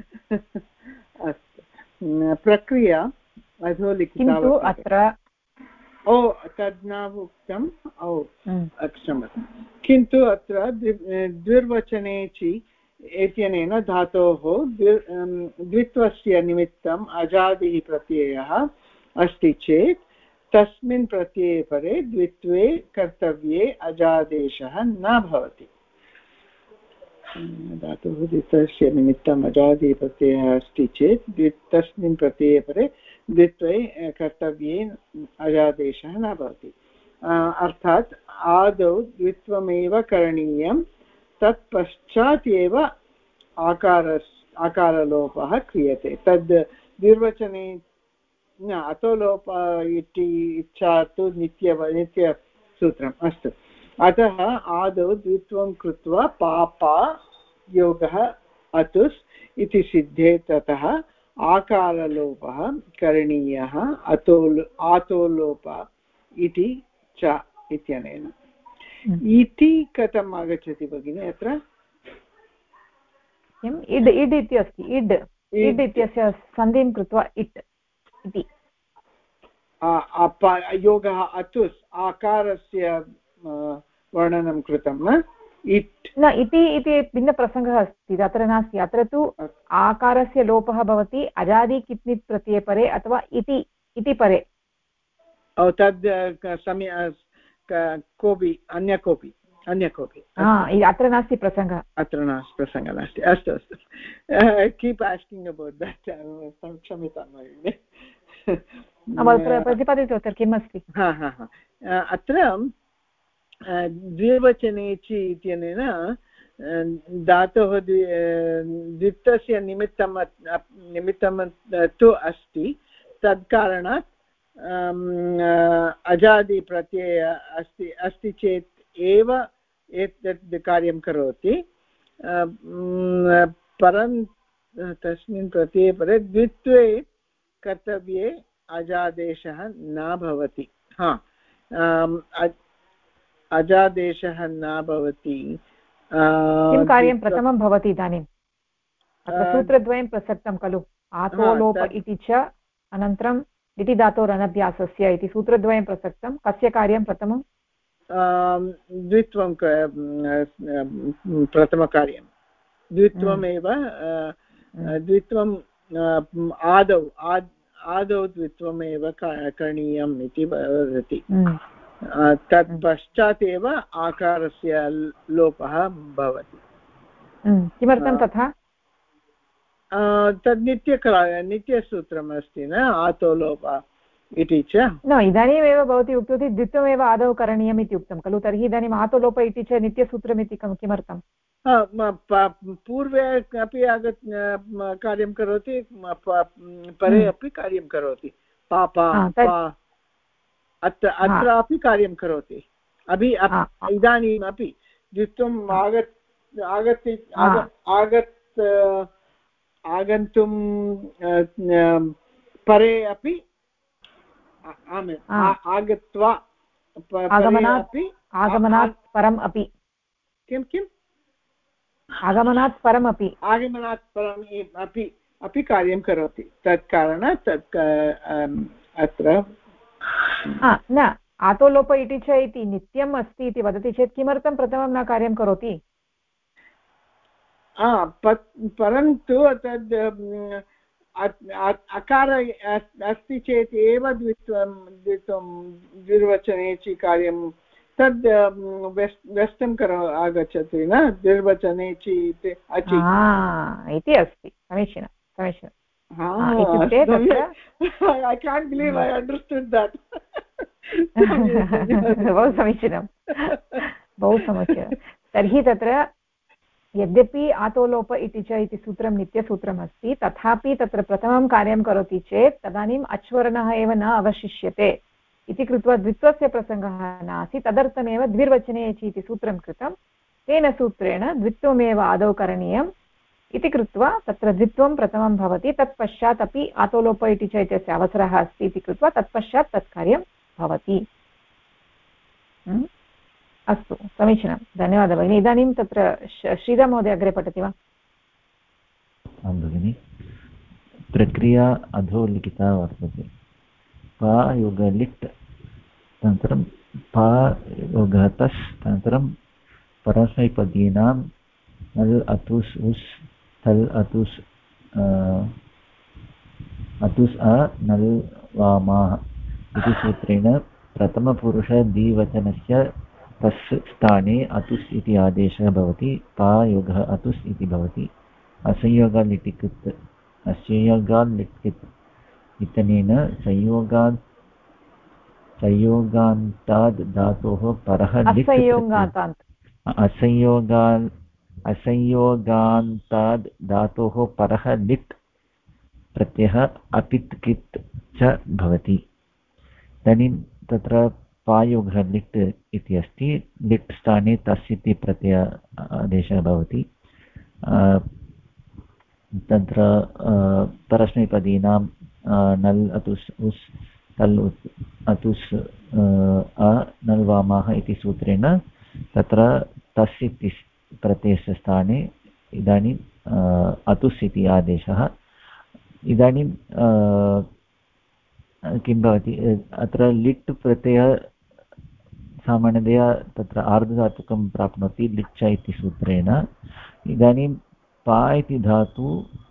प्रक्रिया अधोलिखिता। किन्तु अत्र तद् न उक्तम्। क्षम्यतां। किन्तु अत्र द्विर्वचने चि इत्यनेन धातोः द्वित्वस्य निमित्तम् अजादिः प्रत्ययः अस्ति चेत् तस्मिन् प्रत्यये परे द्वित्वे कर्तव्ये अजादेशः न भवति। धातुः द्वित्वस्य निमित्तम् अजादिः प्रत्ययः अस्ति चेत् तस्मिन् प्रत्यये परे द्वित्वे कर्तव्ये अजादेशः न भवति। अर्थात् आदौ द्वित्वमेव करणीयं, तत्पश्चात् एव आकारलोपः क्रियते। तद् द्विर्वचने अतो लोप इति इच्छा तु नित्यसूत्रम् अस्तु। अतः आदौ द्वित्वं कृत्वा पापा योगः अतुस् इति सिद्धे ततः आकारलोपः करणीयः आतोलोप इति च इत्यनेन। इति कथम् आगच्छति भगिनि अत्र? इड् इड् इति अस्ति। इड् इड् इत्यस्य सन्धिं कृत्वा इट् इति योगः अतुस् आकारस्य वर्णनं कृतं न इट् न इति भिन्नप्रसङ्गः अस्ति तत्र नास्ति। अत्र तु आकारस्य लोपः भवति अजादि किप्नित् प्रत्यये परे अथवा इति परे। तद् कोऽपि अन्य कोऽपि अत्र नास्ति प्रसङ्गः। अत्र नास्ति प्रसङ्गः नास्ति। अस्तु अस्तु कीप् आस्किङ्ग् अबौट् दट्। क्षम्यतां भगिनि प्रतिपादितवती अत्र किम् अस्ति? अत्र द्विवचनेचि इत्यनेन धातोः द्वित्वस्य निमित्तं तु अस्ति। तत्कारणात् अजादिप्रत्यय अस्ति चेत् एव एतत् कार्यं करोति। परं तस्मिन् प्रत्यये परे द्वित्वे कर्तव्ये अजादेशः न भवति। अजादेशः न भवति। किं कार्यं प्रथमं भवति इदानीम्? अत्र सूत्रद्वयं प्रसक्तं खलु, आतो लोप इति च अनन्तरं इति धातोरनभ्यासस्य इति सूत्रद्वयं प्रसक्तं। कस्य कार्यं प्रथमं? द्वित्वं प्रथमकार्यं द्वित्वमेव। द्वित्वम् आदौ द्वित्वमेव करणीयम् इति वदति। तत् पश्चात् एव आकारस्य लोपः भवति। किमर्थं तथा? तद् नित्यसूत्रम् अस्ति न आतो लोप इति च। न इदानीमेव भवती उक्तवती द्वित्वमेव आदौ करणीयम् इति उक्तं खलु। तर्हि इदानीम् आतो लोप इति च नित्यसूत्रमिति किमर्थं? पूर्वे अपि कार्यं करोति, परे अपि कार्यं करोति। अत्रापि कार्यं करोति। इदानीमपि द्वित्वम् आगन्तुं परे अपि आगत्वा आगमनात् परम् अपि किम् आगमनात् परम् अपि कार्यं करोति। तत्कारणात् अत्र न आतो लोप इति च इति नित्यम् अस्ति इति वदति चेत् किमर्थं प्रथमं न कार्यं करोति? परन्तु तद् अकार अस्ति चेत् एव द्विवचनेचि कार्यं तद् व्यस्तं आगच्छति न द्विवचनेचि इति अस्ति। समीचीनं समीचीनं। I can't believe I understood that. बहु समीचीनं बहु समीचीनं। तर्हि तत्र यद्यपि आतोलोप इति च इति सूत्रं नित्यसूत्रम् अस्ति, तथापि तत्र प्रथमं कार्यं करोति चेत् तदानीम् अच्वर्णः एव न अवशिष्यते इति कृत्वा द्वित्वस्य प्रसङ्गः नास्ति। तदर्थमेव द्विर्वचने इति सूत्रं कृतं। तेन सूत्रेण द्वित्वमेव आदौ करणीयम् इति कृत्वा तत्र द्वित्वं प्रथमं भवति। तत्पश्चात् अपि आतोलोप इति च इत्यस्य अवसरः अस्ति इति कृत्वा तत्पश्चात् तत् कार्यं भवति। अस्तु समीचीनं, धन्यवादः भगिनि। इदानीं तत्र श्रीराम महोदय अग्रे पठति वा? आं भगिनि। प्रक्रिया अधोलिखिता वर्तते। पा योगलिट् अनन्तरं पा योगतस् अनन्तरं परस्मैपदीनां नल् अतुस् उस् थल् अतुस् नल् वामाः इति सूत्रेण प्रथमपुरुषद्विवचनस्य तस् स्थाने अतुस् इति आदेशः भवति। पा योगः अतुस् इति भवति। असंयोगाल् इत्यनेन संयोगान्ताद् धातोः परः लिट् असंयोगान्ताद् धातोः परः लिट् प्रत्ययः अपित् कित् च भवति। इदानीं तत्र पायोगः लिट् इति अस्ति, लिट् स्थाने तस् इति प्रत्यय आदेशः भवति। तत्र परस्मैपदीनां नल् अतुस् उस् तल् अतुस् नल् वामाः इति सूत्रेण तत्र तस् इति प्रत्ययस्य स्थाने इदानीम् अतुस् इति आदेशः। इदानीं किं भवति, अत्र लिट् प्रत्ययः सामान्यतया तत्र आर्धधातुकं प्राप्नोति लिच्छ इति सूत्रेण। इदानीं पा इति धातु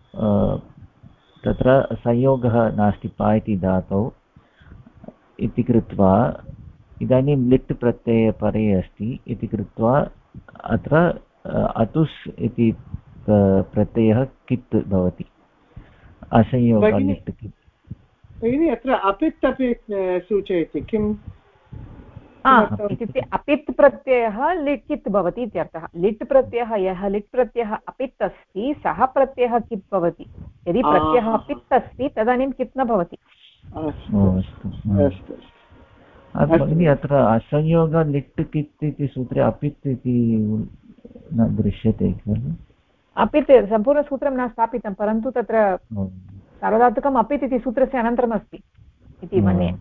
तत्र संयोगः नास्ति, पा इति धातौ इति कृत्वा इदानीं लिट् प्रत्यये परे अस्ति इति कृत्वा अत्र अतुस् इति प्रत्ययः कित् भवति, असंयोग लिट् कित्। भगिनि अत्र अपित् अपि सूचयति किम्? इत्युक्ते अपित् प्रत्ययः लिट् कित् भवति इत्यर्थः। लिट् प्रत्ययः, यः लिट् प्रत्ययः अपित् अस्ति सः प्रत्ययः कित् भवति। यदि प्रत्ययः अपित् अस्ति तदानीं कित् न भवति। भगिनि अत्र असंयोग लिट् कित् इति सूत्रे अपित् इति न दृश्यते खलु। अपित् सम्पूर्णसूत्रं न स्थापितं, परन्तु तत्र सार्वधातुकम् अपित् इति सूत्रस्य अनन्तरम् अस्ति इति मन्ये।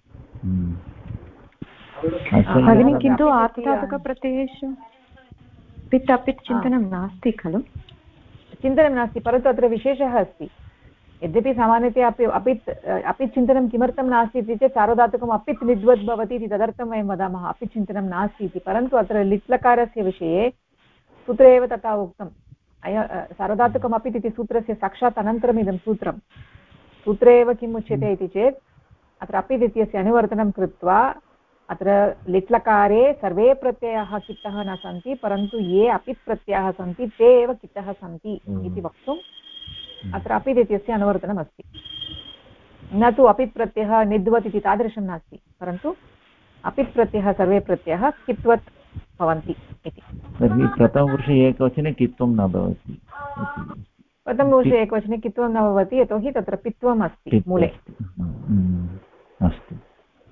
भगिनि किन्तु आर्धधातुकप्रत्ययेषु पित् अपित् चिन्तनं नास्ति खलु। चिन्तनं नास्ति, परन्तु अत्र विशेषः अस्ति। यद्यपि सामान्यतया अपित् चिन्तनं किमर्थं नास्ति इति चेत् सार्वधातुकम् अपित् निद्वद् भवति इति तदर्थं वयं वदामः अपित् चिन्तनं नास्ति इति। परन्तु अत्र लिट्लकारस्य विषये सूत्रे एव तथा उक्तम्। सार्वधातुकम् अपित् इति सूत्रस्य साक्षात् अनन्तरम् इदं सूत्रं। सूत्रे एव किम् उच्यते इति चेत् अत्र अपित् इत्यस्य अनुवर्तनं कृत्वा अत्र लिट्लकारे सर्वे प्रत्ययाः कित्तः न सन्ति, परन्तु ये अपित् प्रत्ययाः सन्ति ते एव कित्तः सन्ति इति वक्तुम् अत्र अपित् इत्यस्य अनुवर्तनम् अस्ति। न तु अपित् प्रत्ययः निद्वत् इति तादृशं नास्ति, परन्तु अपित् प्रत्ययः सर्वे प्रत्ययाः कित्वत् भवन्ति इति। तर्हि प्रथमपुरुषे एकवचने कित्वं न भवति। प्रथमपुरुषे एकवचने कित्वं न भवति यतोहि तत्र पित्वम् अस्ति मूले। अस्तु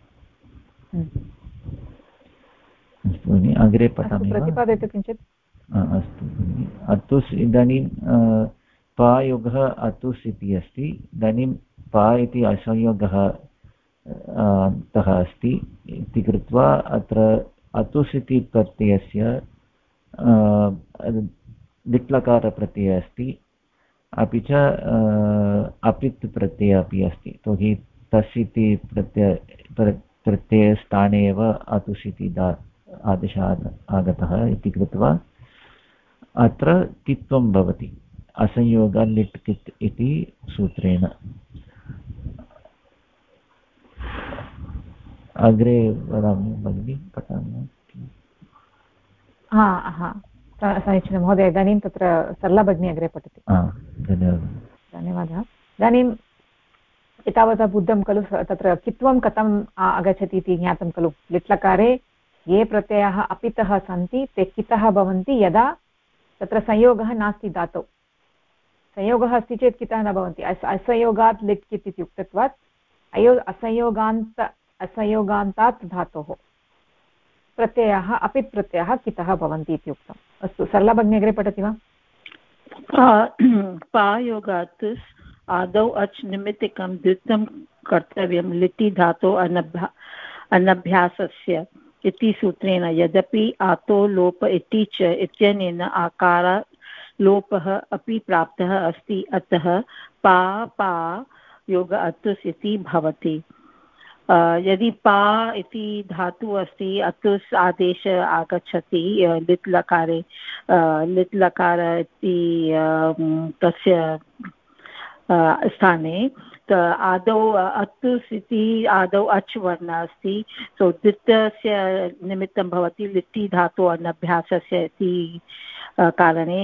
अस्तु भगिनि, अग्रे पठामि वा? प्रतिपादयतु किञ्चित्। अस्तु भगिनि, अतुस् इदानीं पायोगः अतुस् इति अस्ति। इदानीं पा इति असंयोगः अन्तः अस्ति इति कृत्वा अत्र अतुस् इति प्रत्ययस्य लिट्लकारप्रत्ययः अस्ति, अपि च अपित् प्रत्ययः अपि अस्ति। यतोहि तस् इति प्रत्ययस्थाने एव अतुस् इति आदेशः आगतः इति कृत्वा अत्र कित्वं भवति असंयोग लिट् कित् इति सूत्रेण। अग्रे वदामि भगिनि, पठामि। समीचीनं महोदय। इदानीं तत्र सरला भगिनी अग्रे पठति। धन्यवादः। इदानीं एतावता बुद्धं खलु, तत्र कित्वं कथम् आगच्छति इति ज्ञातं खलु। लिट्लकारे ये प्रत्ययाः अपितः सन्ति ते कितः भवन्ति यदा तत्र संयोगः नास्ति धातौ। संयोगः अस्ति चेत् कितः न भवन्ति। असंयोगात् लिट् कित् इति उक्तत्वात् असंयोगान्तात् धातोः प्रत्ययाः अपित् प्रत्ययाः कितः भवन्ति इति उक्तम्। अस्तु, सरला भगिनी अग्रे पठति वा? पायोगात् आदौ अच् निमित्तिकं द्वित्वं कर्तव्यं लिटि धातो अनभ्यासस्य इति सूत्रेण। यद्यपि आतो लोप इति च इत्यनेन आकार लोपः अपि प्राप्तः अस्ति, अतः पा योग अतुस् इति भवति। यदि पा इति धातु अस्ति, अतुस् आदेश आगच्छति लिट् लकारे। लिट् लकार इति तस्य स्थाने आदौ अतुस् इति आदौ अच् वर्णः अस्ति। सो द्वित्वस्य निमित्तं भवति लिट्टि धातु अनभ्यासस्य इति कारणे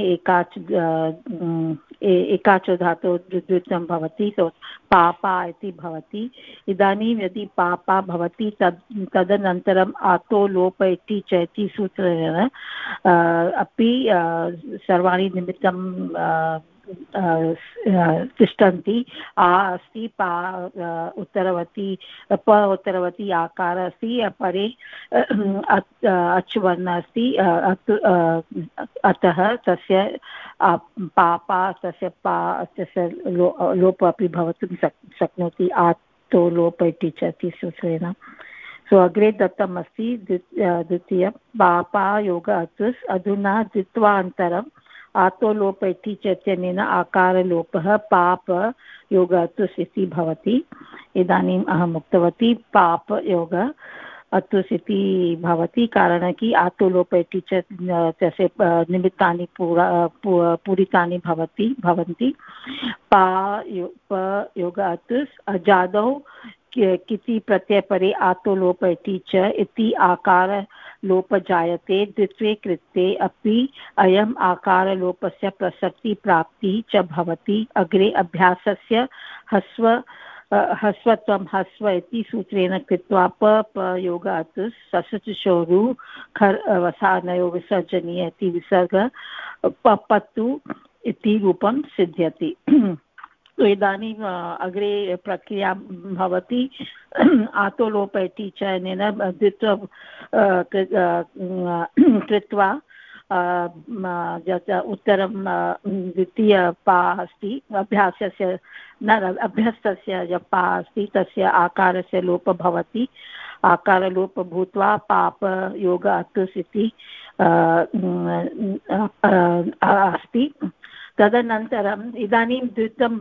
एकाचो धातु द्वित्वं भवति। सो पापा इति भवति। इदानीं यदि पापा भवति तदनन्तरम् आतो लोप इति च सूत्रेण अपि सर्वाणि निमित्तं तिष्ठन्ति आ अस्ति पा उत्तरवती प उत्तरवती आकार अस्ति परे अच् वर्ण अस्ति अतः तस्य पापा तस्य तस्य लोप अपि भवितुं शक्नोति आतो लोप इति च इति सूत्रेण सो अग्रे दत्तम् अस्ति द्वितीय पापा योग अतुस् अधुना द्वित्वान्तरम् आतो लोप इति च इत्यनेन आकारलोपः पाप योग अतुस् इति भवति इदानीम् अहम् उक्तवती पाप योग अतुस् इति भवति कारणं कि आतो लोप इति च तस्य निमित्तानि पूरितानि भवन्ति पा योग अतुस् अजादौ किति प्रत्ययपरे आतो लोप इति च इति आकार लोप जायते द्वित्वे कृते अपि अयम् आकारलोपस्य प्रसक्तिप्राप्तिः च भवति अग्रे अभ्यासस्य ह्रस्वत्वं ह्रस्व इति सूत्रेण कृत्वा प योग अतुस् ससुचोरु खर् वसानयो विसर्जनीय इति विसर्ग पपतु इति रूपं सिद्ध्यति तो इदानीम् अग्रे प्रक्रिया भवति आतोलोप इति च अनेन द्वित्व कृत्वा उत्तरं द्वितीय पा अस्ति अभ्यासस्य न अभ्यस्तस्य यः पा अस्ति तस्य आकारस्य लोप भवति आकारलोप भूत्वा पाप योग अतुस् इति अस्ति तदनन्तरम् इदानीं द्वित्वं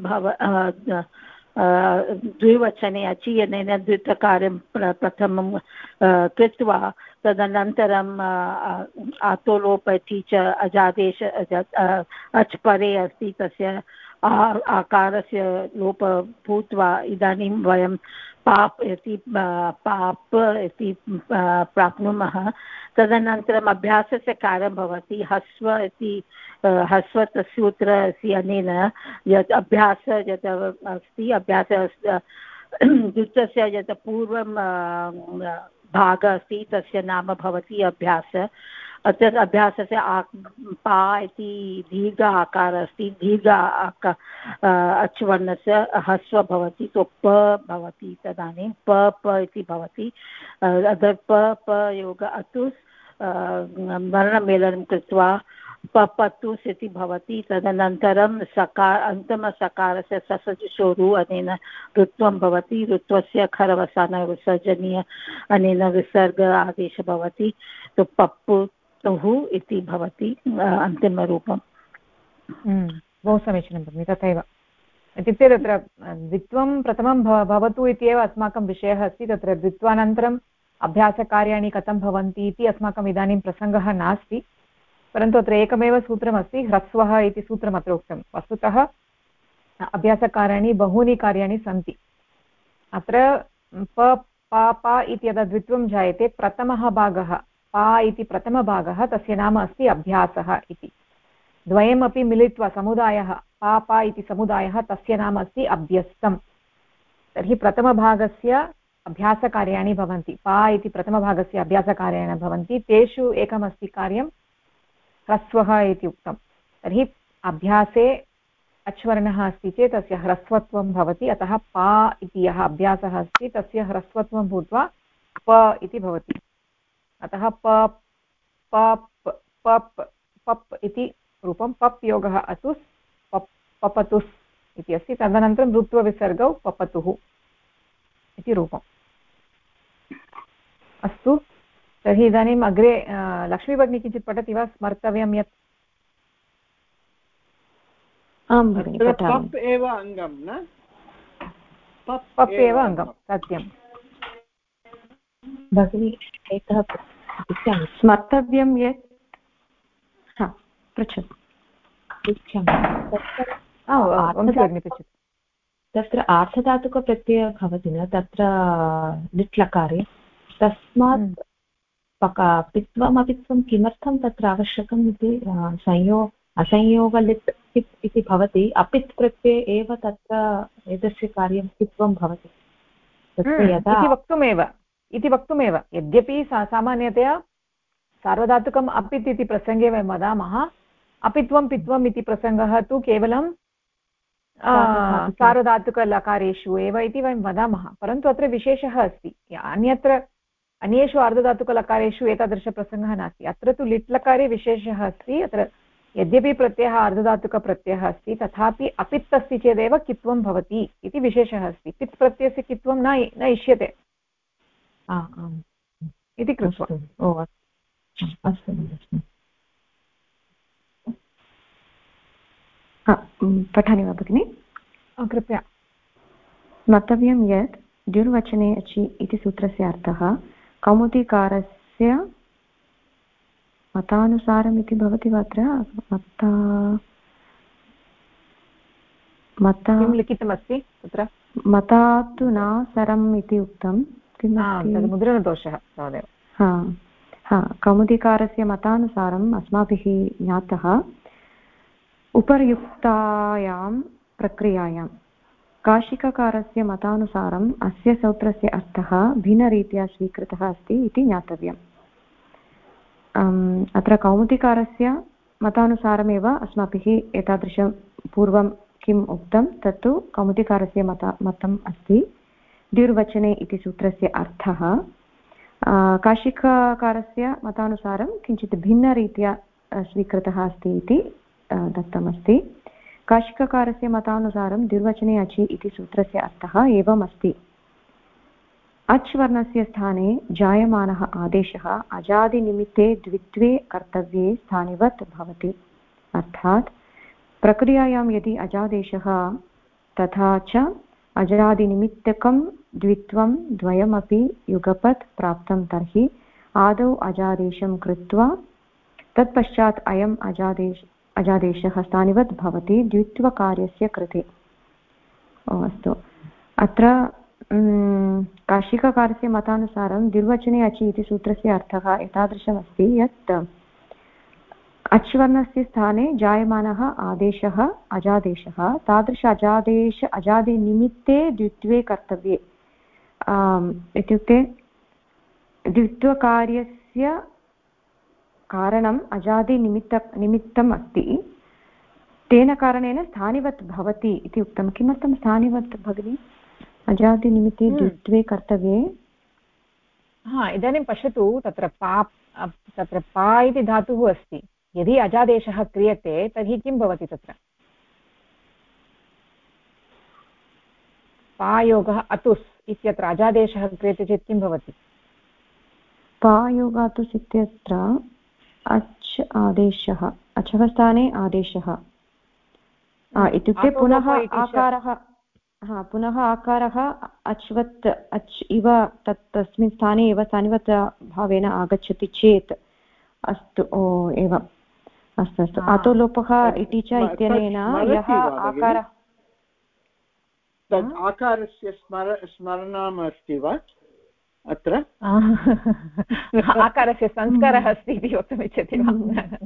द्विवचने अचि अनेन द्वित्वकार्यं प्रथमं कृत्वा तदनन्तरम् आतोलोप इति च अजादेश अच् परे अस्ति तस्य आकारस्य लोप भूत्वा इदानीं वयं पाप इति प्राप्नुमः तदनन्तरम् अभ्यासस्य कार्यं भवति ह्रस्व इति ह्रस्वसूत्र अस्ति अनेन यत् अभ्यास यत् अस्ति अभ्यास द्वित्वस्य यत् पूर्वं भागः अस्ति तस्य नाम भवति अभ्यास अत्र अभ्यासस्य पा इति दीर्घ आकारः अस्ति दीर्घ अच् वर्णस्य ह्रस्व भवति सो प भवति तदानीं प इति भवति प योग अतुस् वर्णमेलनं कृत्वा पपतुस् इति भवति तदनन्तरं अन्तिमसकारस्य ससजुषोरु अनेन ऋत्वं भवति ऋत्वस्य खरवसान विसर्जनीय अनेन विसर्ग आदेशः भवति तो पप्पुतुः इति भवति अन्तिमरूपं बहु समीचीनं भगिनि तथैव इत्युक्ते तत्र द्वित्वं प्रथमं भवतु इत्येव अस्माकं विषयः अस्ति तत्र द्वित्वानन्तरम् अभ्यासकार्याणि कथं भवन्ति इति अस्माकम् इदानीं प्रसङ्गः नास्ति परन्तु अत्र एकमेव सूत्रमस्ति ह्रस्वः इति सूत्रमत्र उक्तं वस्तुतः अभ्यासकार्याणि बहूनि कार्याणि सन्ति अत्र पा इति यदा द्वित्वं जायते प्रथमः भागः पा इति प्रथमभागः तस्य नाम अस्ति अभ्यासः इति द्वयमपि मिलित्वा समुदायः पा इति समुदायः तस्य नाम अस्ति अभ्यस्तं तर्हि प्रथमभागस्य अभ्यासकार्याणि भवन्ति पा इति प्रथमभागस्य अभ्यासकार्याणि भवन्ति तेषु एकमस्ति कार्यं ह्रस्वः इति उक्तं तर्हि अभ्यासे अच्वर्णः अस्ति चेत् तस्य ह्रस्वत्वं भवति अतः पा इति यः अभ्यासः अस्ति तस्य ह्रस्वत्वं भूत्वा प इति भवति अतः पप् इति रूपं पप् योगः अतुस् पपतुस् इति अस्ति तदनन्तरं ऋत्वविसर्गौ पपतुः इति रूपम् अस्तु तर्हि इदानीम् अग्रे लक्ष्मी भगिनी किञ्चित् पठति वा स्मर्तव्यं यत् आं भगिनि पप् एव अङ्गं न पप् एव अङ्गं सत्यं भगिनि एकः स्मर्तव्यं यत् पृच्छतु तत्र आर्धधातुकप्रत्ययः भवति न तत्र लिट् लकारे तस्मात् पित्वमपित्वं किमर्थं तत्र आवश्यकम् इति असंयोगलिट् इति भवति अपित् प्रत्यये एव तत्र एतस्य कार्यं पित्वं भवति इति वक्तुमेव यद्यपि सामान्यतया सार्वधातुकम् अपित् इति प्रसङ्गे वयं वदामः अपित्वं पित्वम् इति प्रसङ्गः तु केवलं सार्वधातुकलकारेषु एव इति वयं वदामः, परन्तु अत्र विशेषः अस्ति। अन्यत्र अन्येषु आर्धधातुकलकारेषु एतादृशप्रसङ्गः नास्ति। अत्र तु लिट् लकारे विशेषः अस्ति। अत्र यद्यपि प्रत्ययः अर्धधातुकप्रत्ययः अस्ति तथापि अपित् अस्ति चेदेव कित्वं भवति इति विशेषः अस्ति। पित् प्रत्ययस्य कित्वं न इष्यते इति कृत्वा। पठामि वा भगिनि? कृपया। स्मर्तव्यं यत् द्युर्वचने अचि इति सूत्रस्य अर्थः कौमुदीकारस्य मतानुसारम् इति भवति वा? अत्र किं लिखितमस्ति तत्र? मतातु न सरम् इति उक्तं। मुद्रणदोषः तावदेव। कौमुदीकारस्य मतानुसारम् अस्माभिः ज्ञातः उपर्युक्तायां प्रक्रियायां। काशिककारस्य मतानुसारम् अस्य सूत्रस्य अर्थः भिन्नरीत्या स्वीकृतः अस्ति इति ज्ञातव्यम्। अत्र कौमुदीकारस्य मतानुसारमेव अस्माभिः एतादृशं पूर्वं किम् उक्तं तत्तु कौमुदीकारस्य मतम् अस्ति। द्युर्वचने इति सूत्रस्य अर्थः काशिककारस्य मतानुसारं किञ्चित् भिन्नरीत्या स्वीकृतः अस्ति इति दत्तमस्ति। काशिककारस्य मतानुसारं द्युर्वचने अचि इति सूत्रस्य अर्थः एवम् अस्ति। अच् वर्णस्य स्थाने जायमानः आदेशः अजादिनिमित्ते द्वित्वे कर्तव्ये स्थानिवत् भवति। अर्थात् प्रक्रियायां यदि अजादेशः तथा च अजादिनिमित्तकं द्वित्वं द्वयमपि युगपत् प्राप्तं तर्हि आदौ अजादेशं कृत्वा तत्पश्चात् अयम् अजादेशः स्थानिवत् भवति द्वित्वकार्यस्य कृते। अस्तु, अत्र काशिककारस्य मतानुसारं द्विर्वचने अचि इति सूत्रस्य अर्थः एतादृशमस्ति यत् अच् वर्णस्य स्थाने जायमानः आदेशः अजादेशः तादृश अजादिनिमित्ते द्वित्वे कर्तव्ये इत्युक्ते द्वित्वकार्यस्य कारणम् अजादिनिमित्तम् अस्ति, तेन कारणेन स्थानिवत् भवति इति उक्तं। किमर्थं स्थानिवत् भगिनि? अजादिनिमित्ते द्वित्वे कर्तव्ये। इदानीं पश्यतु, तत्र पा इति धातुः अस्ति। यदि अजादेशः क्रियते तर्हि किं भवति? तत्र पायोगः अतुस् इत्यत्र अजादेशः क्रियते चेत् किं भवति? पायोगः अतुस् इत्यत्र अच् आदेशः, अचः स्थाने आदेशः इत्युक्ते पुनः आकारः, पुनः आकारः अच्वत् अच् इव तस्मिन् स्थाने एव स्थानिवत् भावेन आगच्छति चेत् अस्तु, एवम्, अस्तु अस्तु। अतो लोपः इति च इत्यनेन यः आकारः, आकारस्य स्मरणम् अस्ति वा अत्र? आकारस्य संस्कारः अस्ति इति वक्तुमिच्छति वा?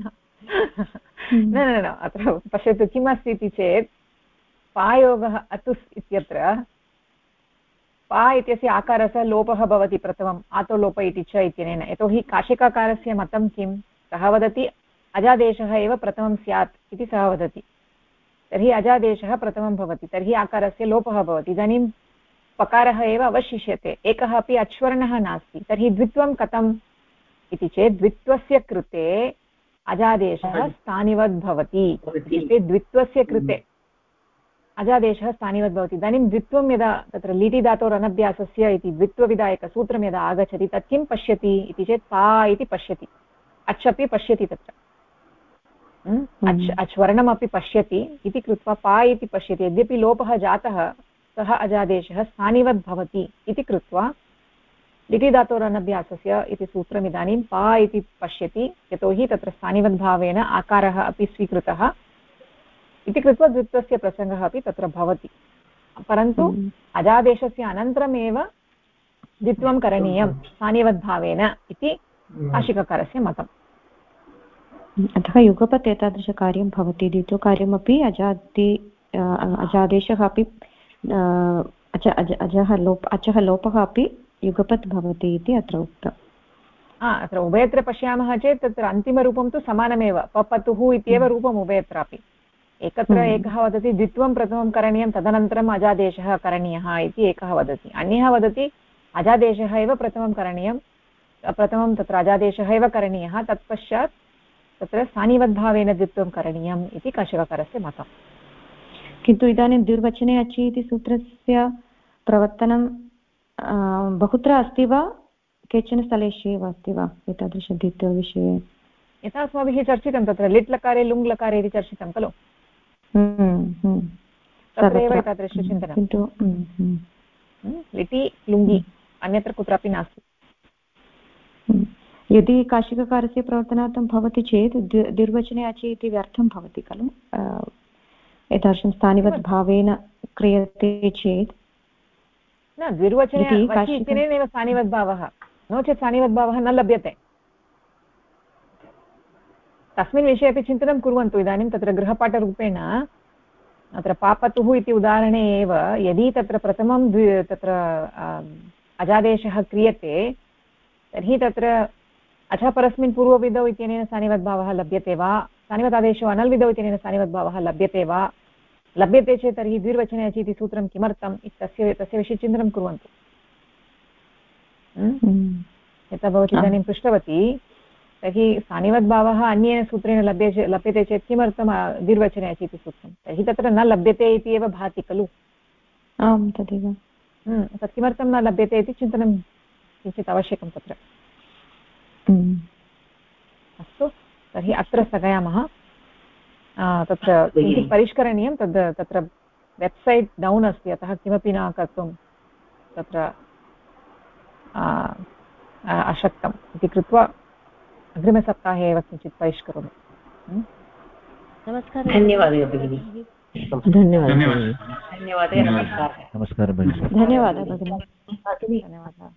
न, अत्र पश्यतु किमस्ति इति चेत् पायोगः अतुस् इत्यत्र पा इत्यस्य आकारस्य लोपः भवति प्रथमम् आतो लोप इति च इत्यनेन। यतोहि काशिकाकारस्य मतं किं? सः वदति अजादेशः एव प्रथमं स्यात् इति सः वदति। तर्हि अजादेशः प्रथमं भवति, तर्हि आकारस्य लोपः भवति। इदानीं पकारः एव अवशिष्यते, एकः अपि अच्वर्णः नास्ति। तर्हि द्वित्वं कथम् इति चेत् द्वित्वस्य कृते अजादेशः स्थानिवद् भवति। इत्युक्ते द्वित्वस्य कृते अजादेशः स्थानिवद् भवति। इदानीं द्वित्वं यदा तत्र लीति धातोः अनभ्यासस्य इति द्वित्वविधायकसूत्रं यदा आगच्छति तत् किं पश्यति इति चेत् पा इति पश्यति, अच् अपि पश्यति, तत्र अच् वर्णमपि पश्यति इति कृत्वा पा इति पश्यति। यद्यपि लोपः जातः सः अजादेशः स्थानिवद् भवति इति कृत्वा लिटि धातोः अनभ्यासस्य इति सूत्रम् इदानीं पा इति पश्यति, यतोहि तत्र स्थानिवद्भावेन आकारः अपि स्वीकृतः इति कृत्वा द्वित्वस्य प्रसङ्गः अपि तत्र भवति। परन्तु अजादेशस्य अनन्तरमेव द्वित्वं करणीयं स्थानिवद्भावेन इति काशिककारस्य मतम्। अतः युगपत् एतादृशकार्यं भवति। द्वित्वकार्यमपि अजादेशः अपि अचः लोपः अपि युगपत् भवति इति अत्र उक्तम्। अत्र उभयत्र पश्यामः चेत् तत्र अन्तिमरूपं तु समानमेव पपतुः इत्येव रूपम् उभयत्रापि एकत्र एकः वदति द्वित्वं प्रथमं करणीयं तदनन्तरम् अजादेशः करणीयः इति एकः वदति अन्यः वदति अजादेशः एव प्रथमं करणीयं प्रथमं तत्र अजादेशः एव करणीयः तत्पश्चात् तत्र स्थानिवद्भावेन द्वित्वं करणीयम् इति कशवकरस्य मतम् किन्तु इदानीं द्विर्वचने अचि इति सूत्रस्य प्रवर्तनं बहुत्र अस्ति वा केचन स्थलेषु एव अस्ति वा एतादृशद्वित्वविषये यथा अस्माभिः चर्चितं तत्र लिट् लकारे लुङ् लकारे इति चर्चितं खलु तत्रैव एतादृशचिन्तनं किन्तु लिटि लुङ्गि अन्यत्र कुत्रापि नास्ति यदि काशिककारस्य प्रवर्तनार्थं भवति चेत् द्विर्वचने अचि इति व्यर्थं भवति खलु एतादृशं स्थानिवत् भावेन क्रियते चेत् न द्विर्वचने इत्यनेनैव स्थानिवद्भावः नो चेत् स्थानिवद्भावः न लभ्यते तस्मिन् विषये अपि चिन्तनं कुर्वन्तु इदानीं तत्र गृहपाठरूपेण अत्र पापतुः इति उदाहरणे एव यदि तत्र प्रथमं तत्र अजादेशः क्रियते तर्हि तत्र अथ परस्मिन् पूर्वविधौ इत्यनेन स्थानिवद्भावः लभ्यते वा स्थानिवदादेशो अनल्विधौ इत्यनेन स्थानिवद्भावः लभ्यते वा लभ्यते चेत् तर्हि द्विर्वचने अचि इति सूत्रं किमर्थम् तस्य विषये चिन्तनं कुर्वन्तु यथा भवती इदानीं पृष्टवती तर्हि स्थानिवद्भावः अन्येन सूत्रेण लभ्यते चेत् किमर्थं द्विर्वचने अचि इति सूत्रं तर्हि तत्र न लभ्यते इति एव भाति खलु आम् तदेव तत् किमर्थं न लभ्यते इति चिन्तनं किञ्चित् आवश्यकं तत्र अस्तु तर्हि अत्र स्थगयामः तत्र किञ्चित् परिष्करणीयं तत्र वेब्सैट् डौन् अस्ति अतः किमपि न कर्तुं तत्र अशक्तम् इति कृत्वा अग्रिमसप्ताहे एव किञ्चित् परिष्करोमि नमस्कारः धन्यवादः भगिनी धन्यवादः नमस्कारः नमस्कारः भगिनी धन्यवादः भगिनी धन्यवादः